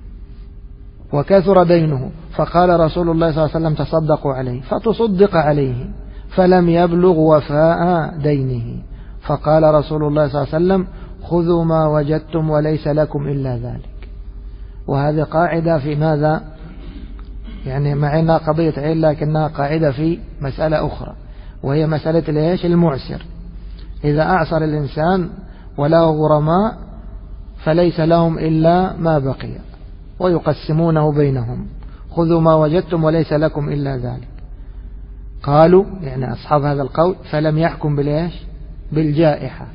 وكثر دينه، فقال رسول الله صلى الله عليه وسلم تصدقوا عليه، فتصدق عليه فلم يبلغ وفاء دينه، فقال رسول الله صلى الله عليه وسلم خذوا ما وجدتم وليس لكم إلا ذلك. وهذه قاعدة في ماذا؟ يعني مع أنها قضية عين لكنها قاعدة في مسألة أخرى، وهي مسألة المعسر. إذا أعسر الإنسان وله غرماء فليس لهم إلا ما بقي ويقسمونه بينهم، خذوا ما وجدتم وليس لكم إلا ذلك. قالوا يعني أصحاب هذا القول فلم يحكم بالجائحة.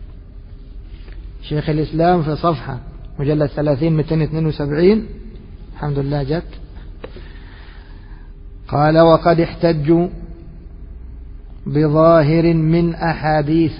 شيخ الإسلام في صفحة مجلد 30/272 الحمد لله جت، قال وقد احتجوا بظاهر من أحاديث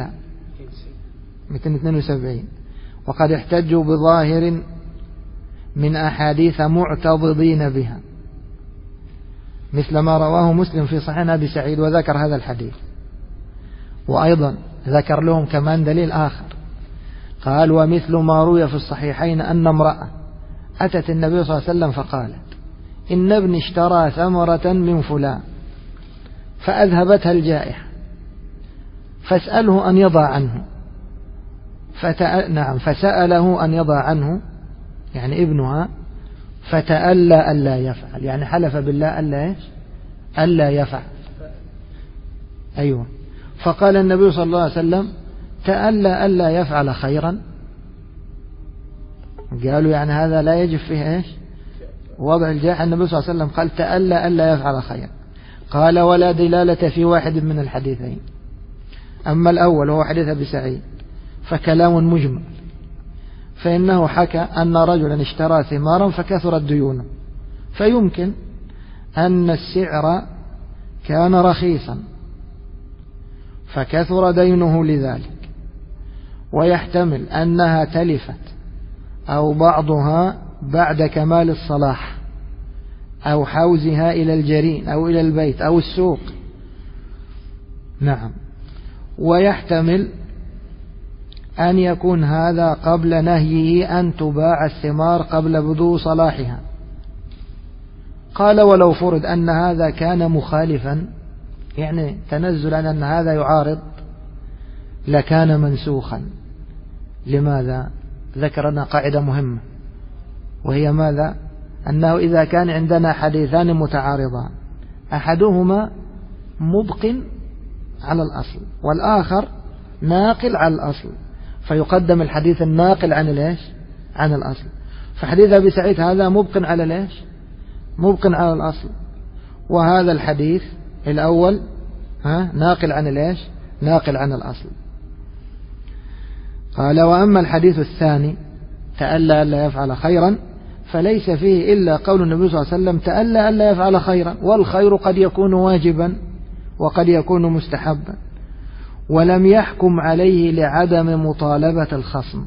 272 وقد احتجوا بظاهر من أحاديث معتضدين بها مثل ما رواه مسلم في صحيح أبي سعيد، وذكر هذا الحديث. وأيضا ذكر لهم كمان دليل آخر، قال ومثل ما روي في الصحيحين أن امرأة أتت النبي صلى الله عليه وسلم فقالت إن ابني اشترى ثمرة من فلان فأذهبتها الجائحة فاسأله أن يضع عنه. فسأله أن يضع عنه يعني ابنها، فتألى ألا يفعل، يعني حلف بالله ألا يفعل. أيوة. فقال النبي صلى الله عليه وسلم تألى ألا يفعل خيرا. قالوا يعني هذا لا يجب فيه وضع الجاح. النبي صلى الله عليه وسلم قال تألى ألا يفعل خيرا. قال ولا دلالة في واحد من الحديثين. أما الأول وهو حديث أبي سعيد فكلام مجمل، فإنه حكى أن رجلا اشترى ثمارا فكثرت ديونه، فيمكن أن السعر كان رخيصا فكثر دينه لذلك، ويحتمل أنها تلفت أو بعضها بعد كمال الصلاح أو حوزها إلى الجرين أو إلى البيت أو السوق. نعم. ويحتمل أن يكون هذا قبل نهيه أن تباع الثمار قبل بدو صلاحها. قال ولو فرض أن هذا كان مخالفا، يعني تنزلا أن هذا يعارض، لكان منسوخا. لماذا؟ ذكرنا قاعدة مهمة، وهي ماذا؟ أنه إذا كان عندنا حديثان متعارضان أحدهما مبق على الأصل والآخر ناقل على الأصل، فيقدم الحديث الناقل عن الأصل. فحديث أبي سعيد هذا مبق على مبق على الأصل، وهذا الحديث الأول ناقل عن ناقل عن الأصل. قال وأما الحديث الثاني تألى ألا يفعل خيرا فليس فيه إلا قول النبي صلى الله عليه وسلم تألى ألا يفعل خيرا، والخير قد يكون واجبا وقد يكون مستحبا، ولم يحكم عليه لعدم مطالبة الخصم.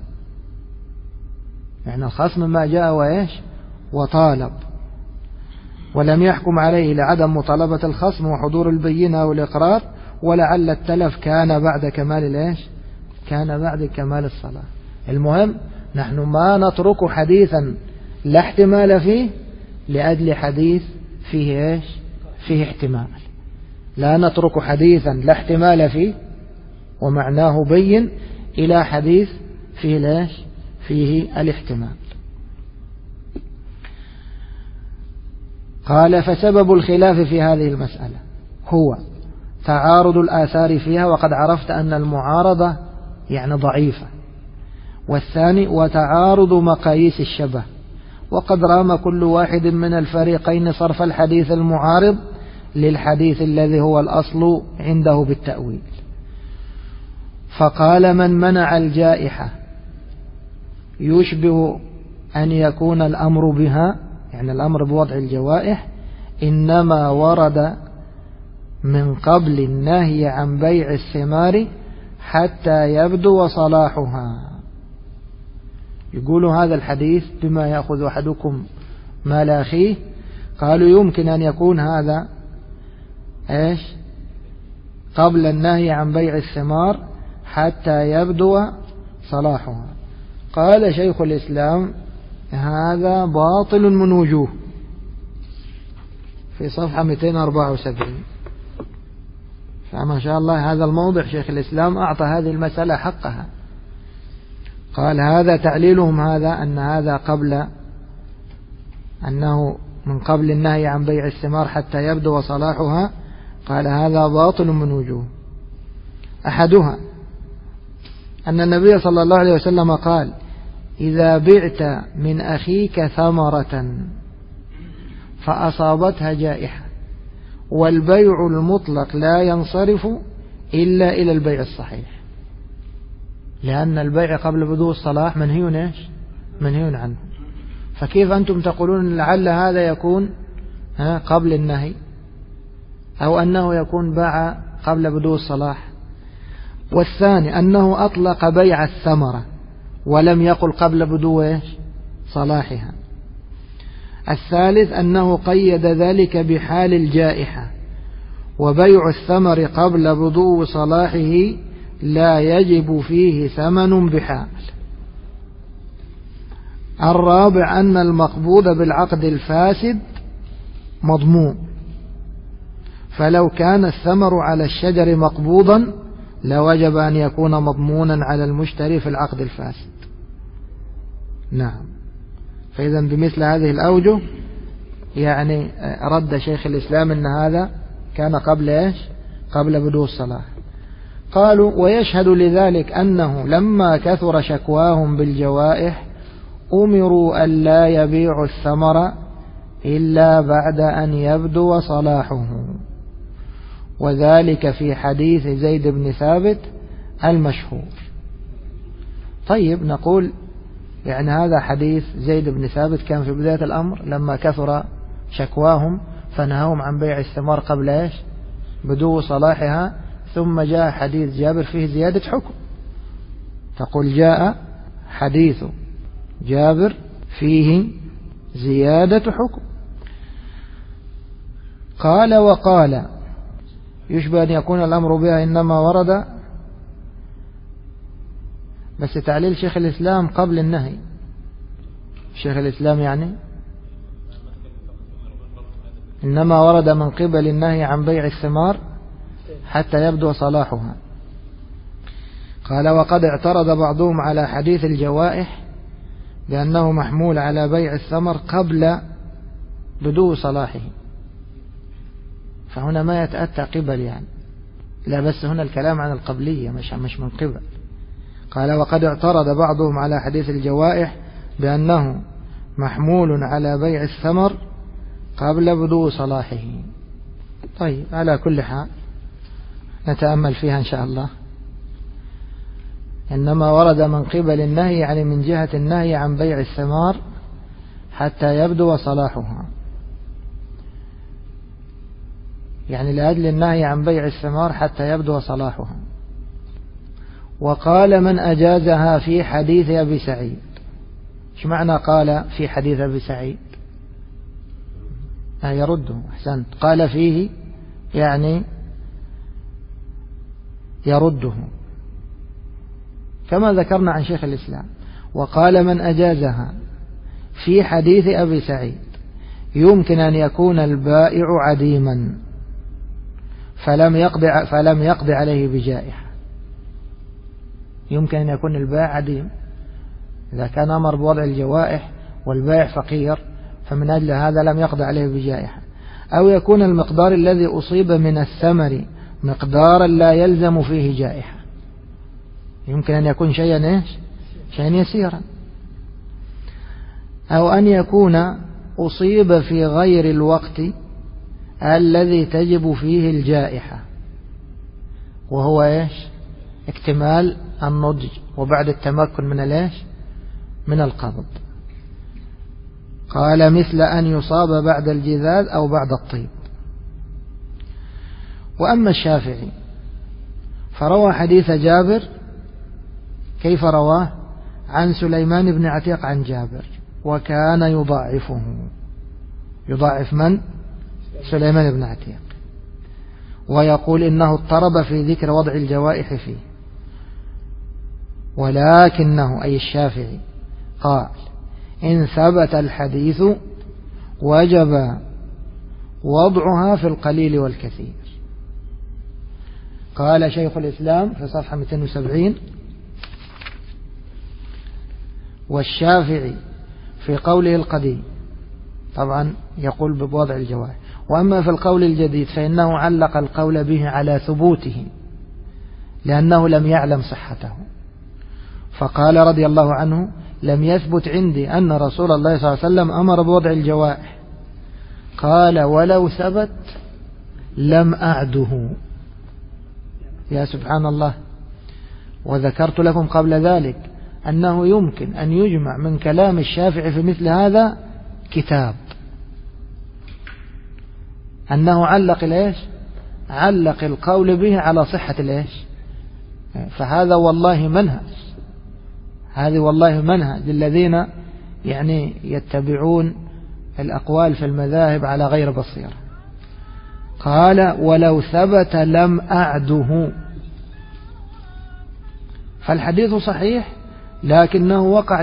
يعني الخصم ما جاء وطالب، ولم يحكم عليه لعدم مطالبة الخصم وحضور البينة والإقرار، ولعل التلف كان بعد كمال كان بعد كمال الصلاة. المهم نحن ما نترك حديثا لا احتمال فيه لأجل حديث فيه فيه احتمال. لا نترك حديثا لا احتمال فيه ومعناه بين إلى حديث فيه فيه الاحتمال. قال فسبب الخلاف في هذه المسألة هو تعارض الآثار فيها، وقد عرفت أن المعارضة يعني ضعيفة. والثاني وتعارض مقاييس الشبه، وقد رام كل واحد من الفريقين صرف الحديث المعارض للحديث الذي هو الأصل عنده بالتأويل. فقال من منع الجائحة يشبه أن يكون الأمر بها، يعني الأمر بوضع الجوائح، إنما ورد من قبل النهي عن بيع الثمار حتى يبدو صلاحها. يقول هذا الحديث بما يأخذ أحدكم مال أخيه، قالوا يمكن أن يكون هذا قبل النهي عن بيع الثمار حتى يبدو صلاحها. قال شيخ الإسلام هذا باطل من وجوه، في صفحة 274. فما شاء الله هذا الموضع شيخ الإسلام أعطى هذه المسألة حقها. قال هذا تعليلهم هذا أن هذا قبل أنه من قبل النهي عن بيع الثمار حتى يبدو صلاحها. قال هذا باطل من وجوه. أحدها أن النبي صلى الله عليه وسلم قال إذا بعت من أخيك ثمرة فأصابتها جائحة والبيع المطلق لا ينصرف إلا إلى البيع الصحيح، لأن البيع قبل بدو الصلاح منهي عنه. فكيف أنتم تقولون لعل هذا يكون قبل النهي أو أنه يكون باع قبل بدو الصلاح؟ والثاني أنه أطلق بيع الثمرة ولم يقل قبل بدو صلاحها. الثالث أنه قيد ذلك بحال الجائحة، وبيع الثمر قبل بدو صلاحه لا يجب فيه ثمن بحال. الرابع أن المقبوض بالعقد الفاسد مضمون، فلو كان الثمر على الشجر مقبوضا لوجب أن يكون مضمونا على المشتري في العقد الفاسد. نعم. فإذا بمثل هذه الأوجه يعني رد شيخ الإسلام أن هذا كان قبل إيش؟ قبل بدو الصلاح. قالوا ويشهد لذلك أنه لما كثر شكواهم بالجوائح أمروا أن لا يبيعوا الثمر إلا بعد أن يبدو صلاحه، وذلك في حديث زيد بن ثابت المشهور. طيب نقول يعني هذا حديث زيد بن ثابت كان في بداية الأمر لما كثر شكواهم فنهاهم عن بيع الثمار قبل إيش؟ بدو صلاحها، ثم جاء حديث جابر فيه زيادة حكم. تقول جاء حديث جابر فيه زيادة حكم. قال وقال يشبه أن يكون الأمر بها إنما ورد، بس تعليل شيخ الإسلام قبل النهي. شيخ الإسلام يعني إنما ورد من قبل النهي عن بيع الثمار حتى يبدو صلاحها. قال وقد اعترض بعضهم على حديث الجوائح بأنه محمول على بيع الثمر قبل بدو صلاحه، فهنا ما يتأتى قبل يعني، لا بس هنا الكلام عن القبلية مش من قبل. قال وقد اعترض بعضهم على حديث الجوائح بأنه محمول على بيع الثمر قبل بدو صلاحه. طيب على كل حال نتأمل فيها إن شاء الله. إنما ورد من قبل النهي يعني من جهة النهي عن بيع الثمار حتى يبدو صلاحها، يعني لأجل النهي عن بيع الثمار حتى يبدو صلاحها. وقال من أجازها في حديث أبي سعيد. ايش معنى قال في حديث أبي سعيد؟ يرده. أحسنت. قال فيه يعني يرده كما ذكرنا عن شيخ الإسلام. وقال من أجازها في حديث أبي سعيد يمكن أن يكون البائع عديما فلم يقضي عليه بجائحة. يمكن أن يكون البائع عديم إذا كان أمر بوضع الجوائح والبائع فقير، فمن أجل هذا لم يقضي عليه بجائحة. أو يكون المقدار الذي أصيب من الثمر مقدارا لا يلزم فيه جائحة. يمكن أن يكون شيئا يسيرا. أو أن يكون أصيب في غير الوقت الذي تجب فيه الجائحة، وهو اكتمال النضج وبعد التمكن من القبض. قال مثل أن يصاب بعد الجذاذ أو بعد الطيب. وأما الشافعي فروى حديث جابر. كيف رواه؟ عن سليمان بن عتيق عن جابر، وكان يضاعفه. يضاعف من؟ سليمان بن عتيق. ويقول إنه اضطرب في ذكر وضع الجوائح فيه، ولكنه أي الشافعي قال إن ثبت الحديث وجب وضعها في القليل والكثير. قال شيخ الإسلام في صفحة 270 والشافعي في قوله القديم طبعا يقول بوضع الجوائح. وأما في القول الجديد فإنه علق القول به على ثبوته لأنه لم يعلم صحته، فقال رضي الله عنه لم يثبت عندي أن رسول الله صلى الله عليه وسلم أمر بوضع الجوائح. قال ولو ثبت لم أعده. يا سبحان الله. وذكرت لكم قبل ذلك أنه يمكن أن يجمع من كلام الشافعي في مثل هذا كتاب، أنه علق القول به على صحة فهذا والله منهج. هذه والله منهج للذين يعني يتبعون الأقوال في المذاهب على غير بصيرة. قال ولو ثبت لم أعده. فالحديث صحيح لكنه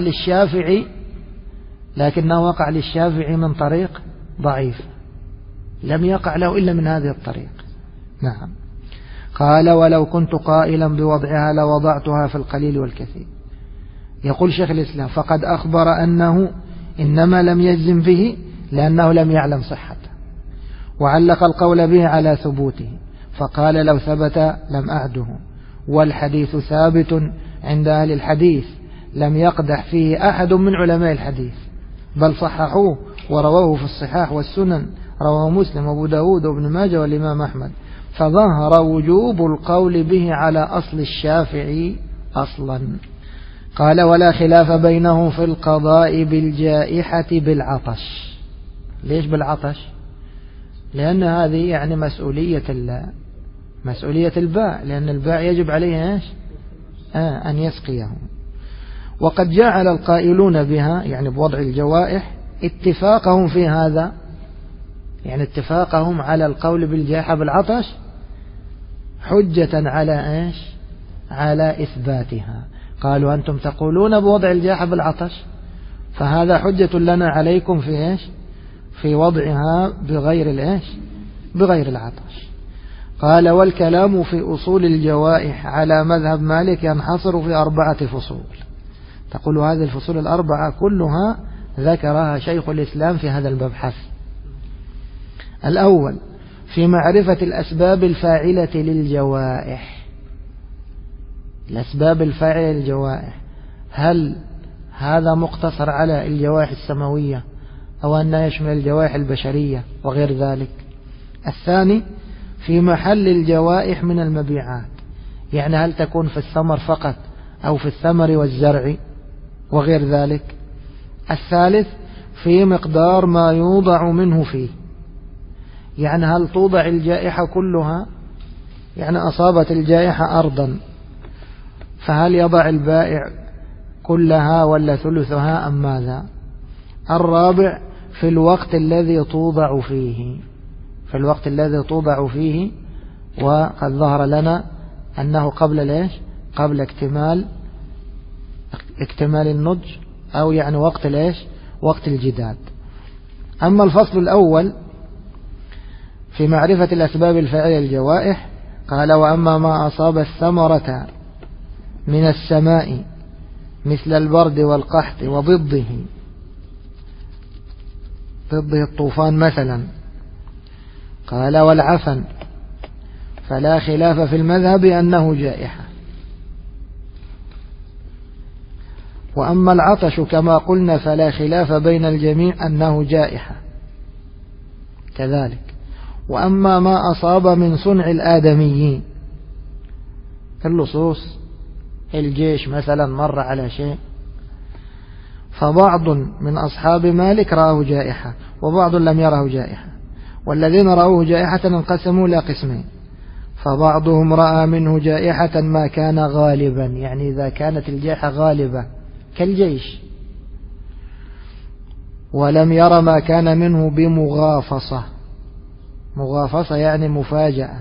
وقع للشافعي من طريق ضعيف، لم يقع له إلا من هذه الطريق. نعم. قال ولو كنت قائلا بوضعها لوضعتها في القليل والكثير. يقول شيخ الإسلام فقد أخبر أنه إنما لم يجزم به لأنه لم يعلم صحته، وعلق القول به على ثبوته فقال لو ثبت لم أعده، والحديث ثابت عند أهل الحديث لم يقدح فيه أحد من علماء الحديث، بل صححوه ورووه في الصحاح والسنن، رواه مسلم وابو داود وابن ماجه والإمام أحمد، فظهر وجوب القول به على أصل الشافعي أصلا. قال ولا خلاف بينه في القضاء بالجائحة بالعطش. ليش بالعطش؟ لأن هذه يعني مسؤولية البائع، لأن البائع يجب عليه إيش؟ أن يسقيه. وقد جعل القائلون بها يعني بوضع الجوائح اتفاقهم في هذا، يعني اتفاقهم على القول بالجائحة بالعطش حجة على إيش؟ على إثباتها. قالوا أنتم تقولون بوضع الجائحة بالعطش، فهذا حجة لنا عليكم في إيش؟ في وضعها بغير الإيش؟ بغير العطش. قال والكلام في أصول الجوائح على مذهب مالك ينحصر في 4 فصول. تقول هذه الفصول 4 كلها ذكرها شيخ الإسلام في هذا المبحث. الأول في معرفة الأسباب الفاعلة للجوائح. الأسباب الفاعلة للجوائح، هل هذا مقتصر على الجوائح السماوية أو أنه يشمل الجوائح البشرية وغير ذلك؟ الثاني في محل الجوائح من المبيعات، يعني هل تكون في الثمر فقط أو في الثمر والزرع وغير ذلك؟ الثالث في مقدار ما يوضع منه فيه، يعني هل توضع الجائحة كلها، يعني أصابت الجائحة أرضا فهل يضع البائع كلها ولا ثلثها أم ماذا؟ الرابع في الوقت الذي توضع فيه، في الوقت الذي توضع فيه، وقد ظهر لنا أنه قبل ليش؟ قبل اكتمال النضج، أو يعني وقت ليش؟ وقت الجداد. أما الفصل الأول في معرفة الأسباب الفاعلة للجوائح، قال وأما ما أصاب الثمرة من السماء مثل البرد والقحط وضده، ضده الطوفان مثلا، قال والعفن فلا خلاف في المذهب أنه جائحة. وأما العطش كما قلنا فلا خلاف بين الجميع أنه جائحة كذلك. وأما ما أصاب من صنع الآدميين اللصوص، الجيش مثلا مر على شيء، فبعض من أصحاب مالك رأوا جائحة وبعض لم يره جائحة، والذين رأوه جائحة انقسموا إلى قسمين، فبعضهم رأى منه جائحة ما كان غالبا، يعني إذا كانت الجائحة غالبة كالجيش، ولم ير ما كان منه بمغافصة، مغافصة يعني مفاجأة،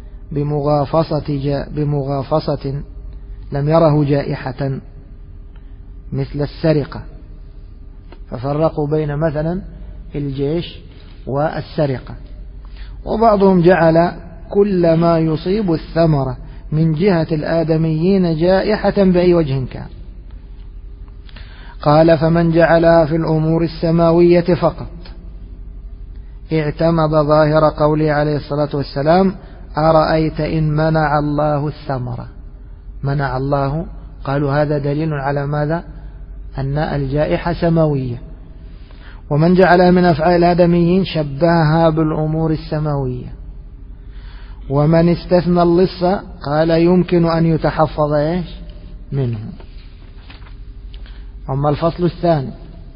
بمغافصة لم يره جائحة مثل السرقة، ففرقوا بين مثلا الجيش والسرقة. وبعضهم جعل كل ما يصيب الثمرة من جهة الآدميين جائحة بأي وجه كان. قال فمن جعلها في الأمور السماوية فقط اعتمد ظاهر قوله عليه الصلاة والسلام أرأيت إن منع الله الثمرة. منع الله، قالوا هذا دليل على ماذا؟ أن الجائحة سماوية. ومن جعلها من أفعال الآدميين شبهها بالأمور السماوية. ومن استثنى اللص قال يمكن أن يتحفظ منه. أما الفصل الثاني،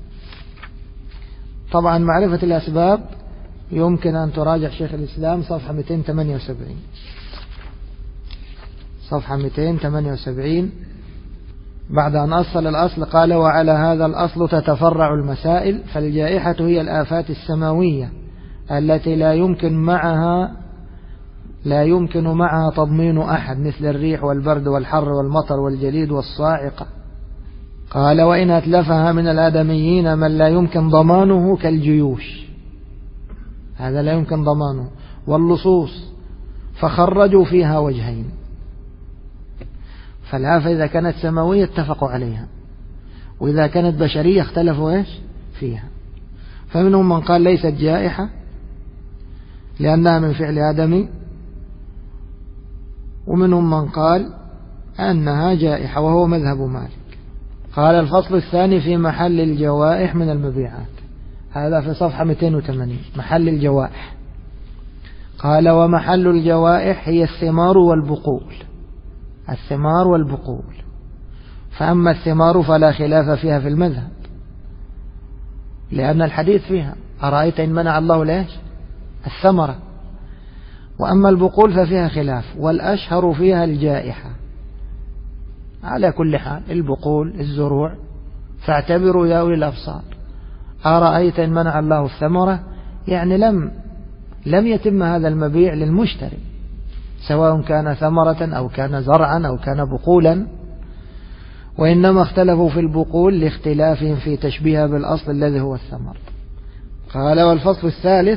طبعا معرفة الأسباب يمكن أن تراجع شيخ الإسلام صفحة 278، صفحة 278 بعد أن أصل الأصل قال وعلى هذا الأصل تتفرع المسائل، فالجائحة هي الآفات السماوية التي لا يمكن معها تضمين أحد، مثل الريح والبرد والحر والمطر والجليد والصاعقة. قال وإن أتلفها من الآدميين من لا يمكن ضمانه كالجيوش، هذا لا يمكن ضمانه، واللصوص، فخرجوا فيها وجهين. فالآفة إذا كانت سماوية اتفقوا عليها، وإذا كانت بشرية اختلفوا فيها. فمنهم من قال ليست جائحة لأنها من فعل آدم، ومنهم من قال أنها جائحة وهو مذهب مالك. قال الفصل الثاني في محل الجوائح من المبيعات، هذا في صفحة 280 محل الجوائح. قال ومحل الجوائح هي الثمار والبقول، الثمار والبقول. فأما الثمار فلا خلاف فيها في المذهب لأن الحديث فيها أرأيت إن منع الله ليش الثمرة. وأما البقول ففيها خلاف، والأشهر فيها الجائحة. على كل حال البقول الزروع، فاعتبروا يا أولي الأبصار أرأيت إن منع الله الثمرة، يعني لم يتم هذا المبيع للمشتري، سواء كان ثمرة أو كان زرعا أو كان بقولا، وإنما اختلفوا في البقول لاختلافهم في تشبيهها بالأصل الذي هو الثمر. قال والفصل الثالث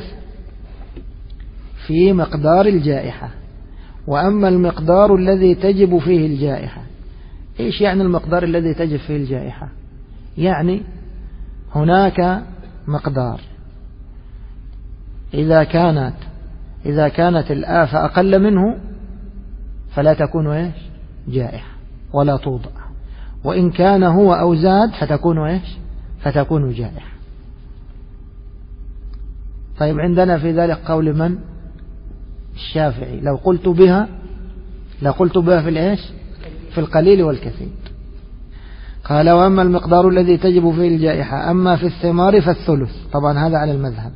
في مقدار الجائحة. وأما المقدار الذي تجب فيه الجائحة، إيش يعني المقدار الذي تجب فيه الجائحة؟ يعني هناك مقدار إذا كانت الآفة أقل منه فلا تكون إيش جائحة ولا توضع، وإن كان هو أو زاد فتكون جائحة. طيب عندنا في ذلك قول من؟ الشافعي. لو قلت بها في الإيش في القليل والكثير. قال وأما المقدار الذي تجب فيه الجائحة، أما في الثمار فالثلث، طبعا هذا على المذهب.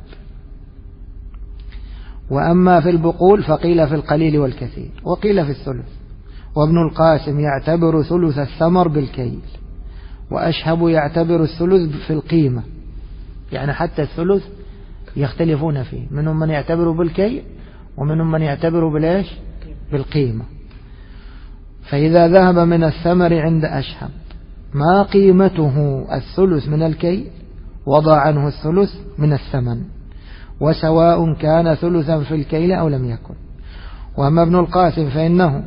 وأما في البقول فقيل في القليل والكثير وقيل في الثلث. وابن القاسم يعتبر ثلث الثمر بالكيل، وأشهب يعتبر الثلث في القيمة، يعني حتى الثلث يختلفون فيه، منهم من يعتبر بالكيل ومنهم من يعتبر بالقيمة. فإذا ذهب من الثمر عند أشهب ما قيمته الثلث من الكيل وضع عنه الثلث من الثمن، وسواء كان ثلثا في الكيل أو لم يكن. وأما ابن القاسم فإنه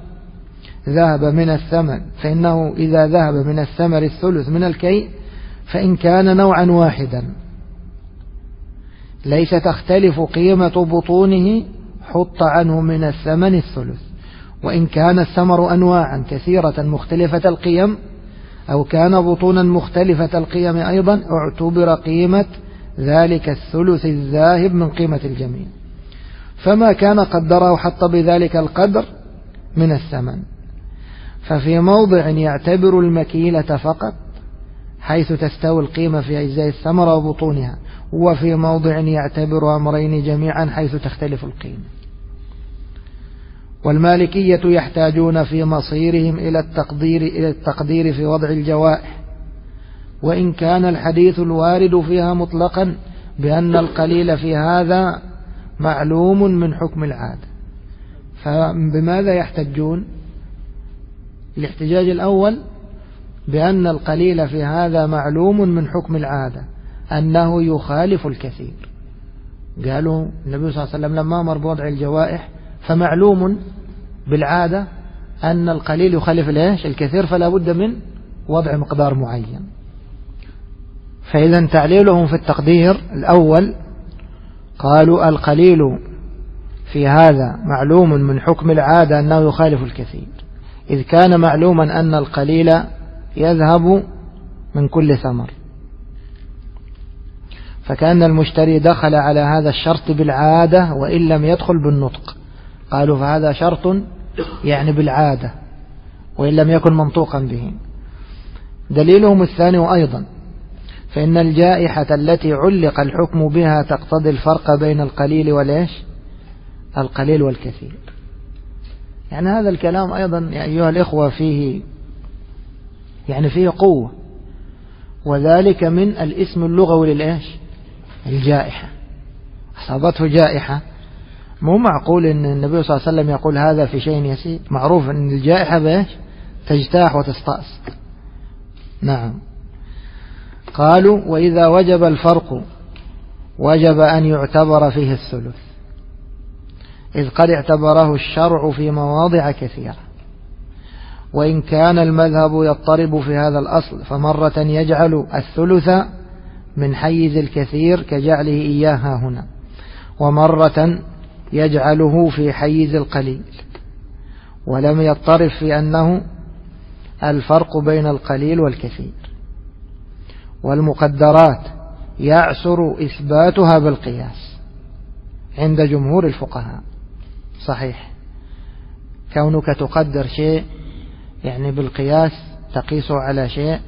إذا ذهب من الثمر الثلث من الكيل فإن كان نوعا واحدا ليس تختلف قيمة بطونه حط عنه من الثمن الثلث. وإن كان الثمر أنواعا كثيرة مختلفة القيم أو كان بطونا مختلفة القيم أيضا اعتبر قيمة ذلك الثلث الذاهب من قيمة الجميع، فما كان قدره حط بذلك القدر من الثمن. ففي موضع يعتبر المكيلة فقط حيث تستوي القيمة في أجزاء الثمرة وبطونها، وفي موضع يعتبر أمرين جميعا حيث تختلف القيمة. والمالكية يحتاجون في مصيرهم إلى التقدير في وضع الجوائح، وإن كان الحديث الوارد فيها مطلقا بأن القليل في هذا معلوم من حكم العادة. فبماذا يحتجون؟ الاحتجاج الأول بأن القليل في هذا معلوم من حكم العادة أنه يخالف الكثير. قالوا النبي صلى الله عليه وسلم لما أمر بوضع الجوائح فمعلوم بالعادة أن القليل يخالف الكثير، فلا بد من وضع مقدار معين. فإذا تعليلهم في التقدير الأول قالوا القليل في هذا معلوم من حكم العادة أنه يخالف الكثير، إذ كان معلوما أن القليل يذهب من كل ثمر، فكأن المشتري دخل على هذا الشرط بالعادة وإن لم يدخل بالنطق. قالوا فهذا شرط يعني بالعادة وإن لم يكن منطوقا به. دليلهم الثاني أيضا فإن الجائحة التي علق الحكم بها تقتضي الفرق بين القليل والكثير. يعني هذا الكلام أيضا يا أيها الإخوة فيه قوة، وذلك من الاسم اللغوي الجائحة. أصابته جائحة، مو معقول أن النبي صلى الله عليه وسلم يقول هذا في شيء يسير. معروف أن الجائحة تجتاح وتستأصل. نعم. قالوا وإذا وجب الفرق وجب أن يعتبر فيه الثلث، إذ قد اعتبره الشرع في مواضع كثيرة، وإن كان المذهب يضطرب في هذا الأصل، فمرة يجعل الثلث من حيز الكثير كجعله إياها هنا، ومرة يجعله في حيز القليل، ولم يضطرب في أنه الفرق بين القليل والكثير. والمقدرات يعسر إثباتها بالقياس عند جمهور الفقهاء. صحيح، كونك تقدر شيء يعني بالقياس تقيسه على شيء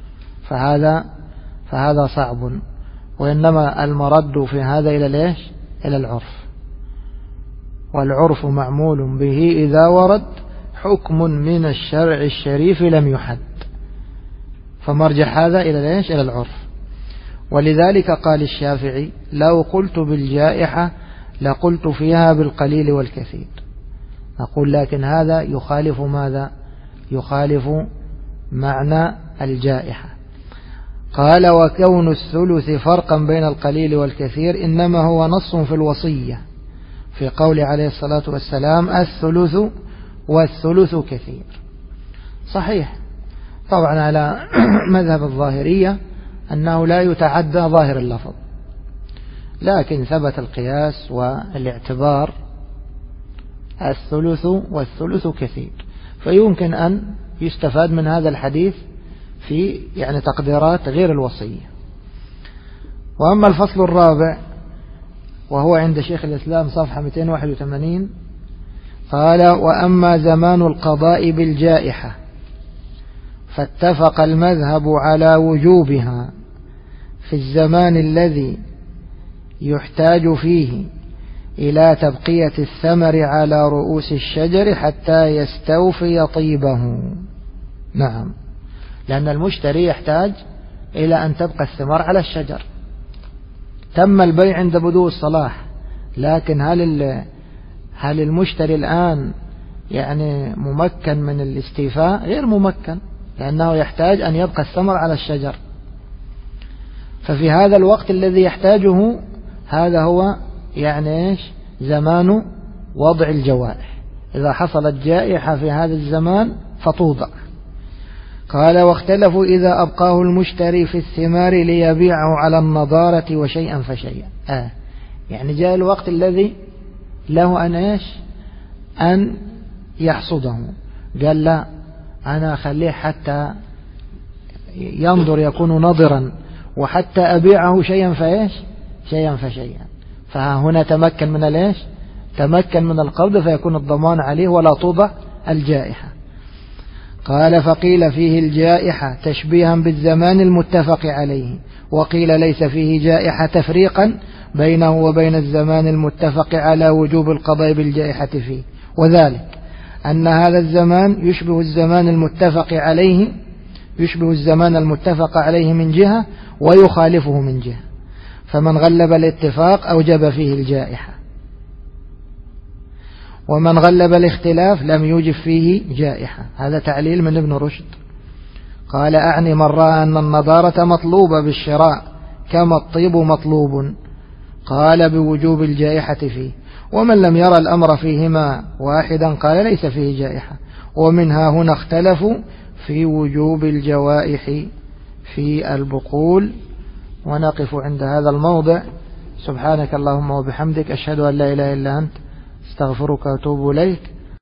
فهذا صعب، وإنما المرد في هذا إلى ليش؟ إلى العرف، والعرف معمول به إذا ورد حكم من الشرع الشريف لم يحد، فمرجع هذا إلى ليش؟ إلى العرف. ولذلك قال الشافعي: لو قلت بالجائحة لقلت فيها بالقليل والكثير. نقول لكن هذا يخالف ماذا؟ يخالف معنى الجائحة. قال: وكون الثلث فرقا بين القليل والكثير إنما هو نص في الوصية في قول عليه الصلاة والسلام: الثلث والثلث كثير. صحيح، طبعا على مذهب الظاهرية أنه لا يتعدى ظاهر اللفظ، لكن ثبت القياس والاعتبار الثلث والثلث كثير، فيمكن أن يستفاد من هذا الحديث في يعني تقديرات غير الوصية. وأما الفصل الرابع وهو عند شيخ الإسلام صفحة 281 قال: وأما زمان القضاء بالجائحة فاتفق المذهب على وجوبها في الزمان الذي يحتاج فيه إلى تبقية الثمر على رؤوس الشجر حتى يستوفي طيبه. نعم، لأن المشتري يحتاج إلى أن تبقى الثمار على الشجر. تم البيع عند بدو الصلاح، لكن هل المشتري الآن يعني ممكن من الاستيفاء؟ غير ممكن، لأنه يحتاج أن يبقى الثمر على الشجر. ففي هذا الوقت الذي يحتاجه هذا هو يعني إيش؟ زمان وضع الجوائح. إذا حصلت جائحة في هذا الزمان فتوضع. قال: واختلفوا إذا أبقاه المشتري في الثمار ليبيعه على النضارة وشيئا فشيئا. يعني جاء الوقت الذي له أن إيش؟ أن يحصده. قال: لا، أنا أخليه حتى ينظر يكون نضرا وحتى أبيعه شيئا فإيش؟ شيئا فشيئا. فهنا تمكن من الإيش؟ تمكن من القبض، فيكون الضمان عليه ولا توضع الجائحة. قال: فقيل فيه الجائحة تشبيها بالزمان المتفق عليه، وقيل ليس فيه جائحة تفريقا بينه وبين الزمان المتفق على وجوب القضاء بالجائحة فيه، وذلك أن هذا الزمان يشبه الزمان المتفق عليه من جهة ويخالفه من جهة، فمن غلب الاتفاق أوجب فيه الجائحة، ومن غلب الاختلاف لم يوجب فيه جائحة. هذا تعليل من ابن رشد. قال: أعني من رأى أن النضارة مطلوبة بالشراء كما الطيب مطلوب، قال بوجوب الجائحة فيه. ومن لم يرى الأمر فيهما واحدا قال ليس فيه جائحة. ومنها هنا اختلفوا في وجوب الجوائح في البقول. ونقف عند هذا الموضع. سبحانك اللهم وبحمدك، أشهد أن لا إله إلا أنت، استغفرك وأتوب إليك.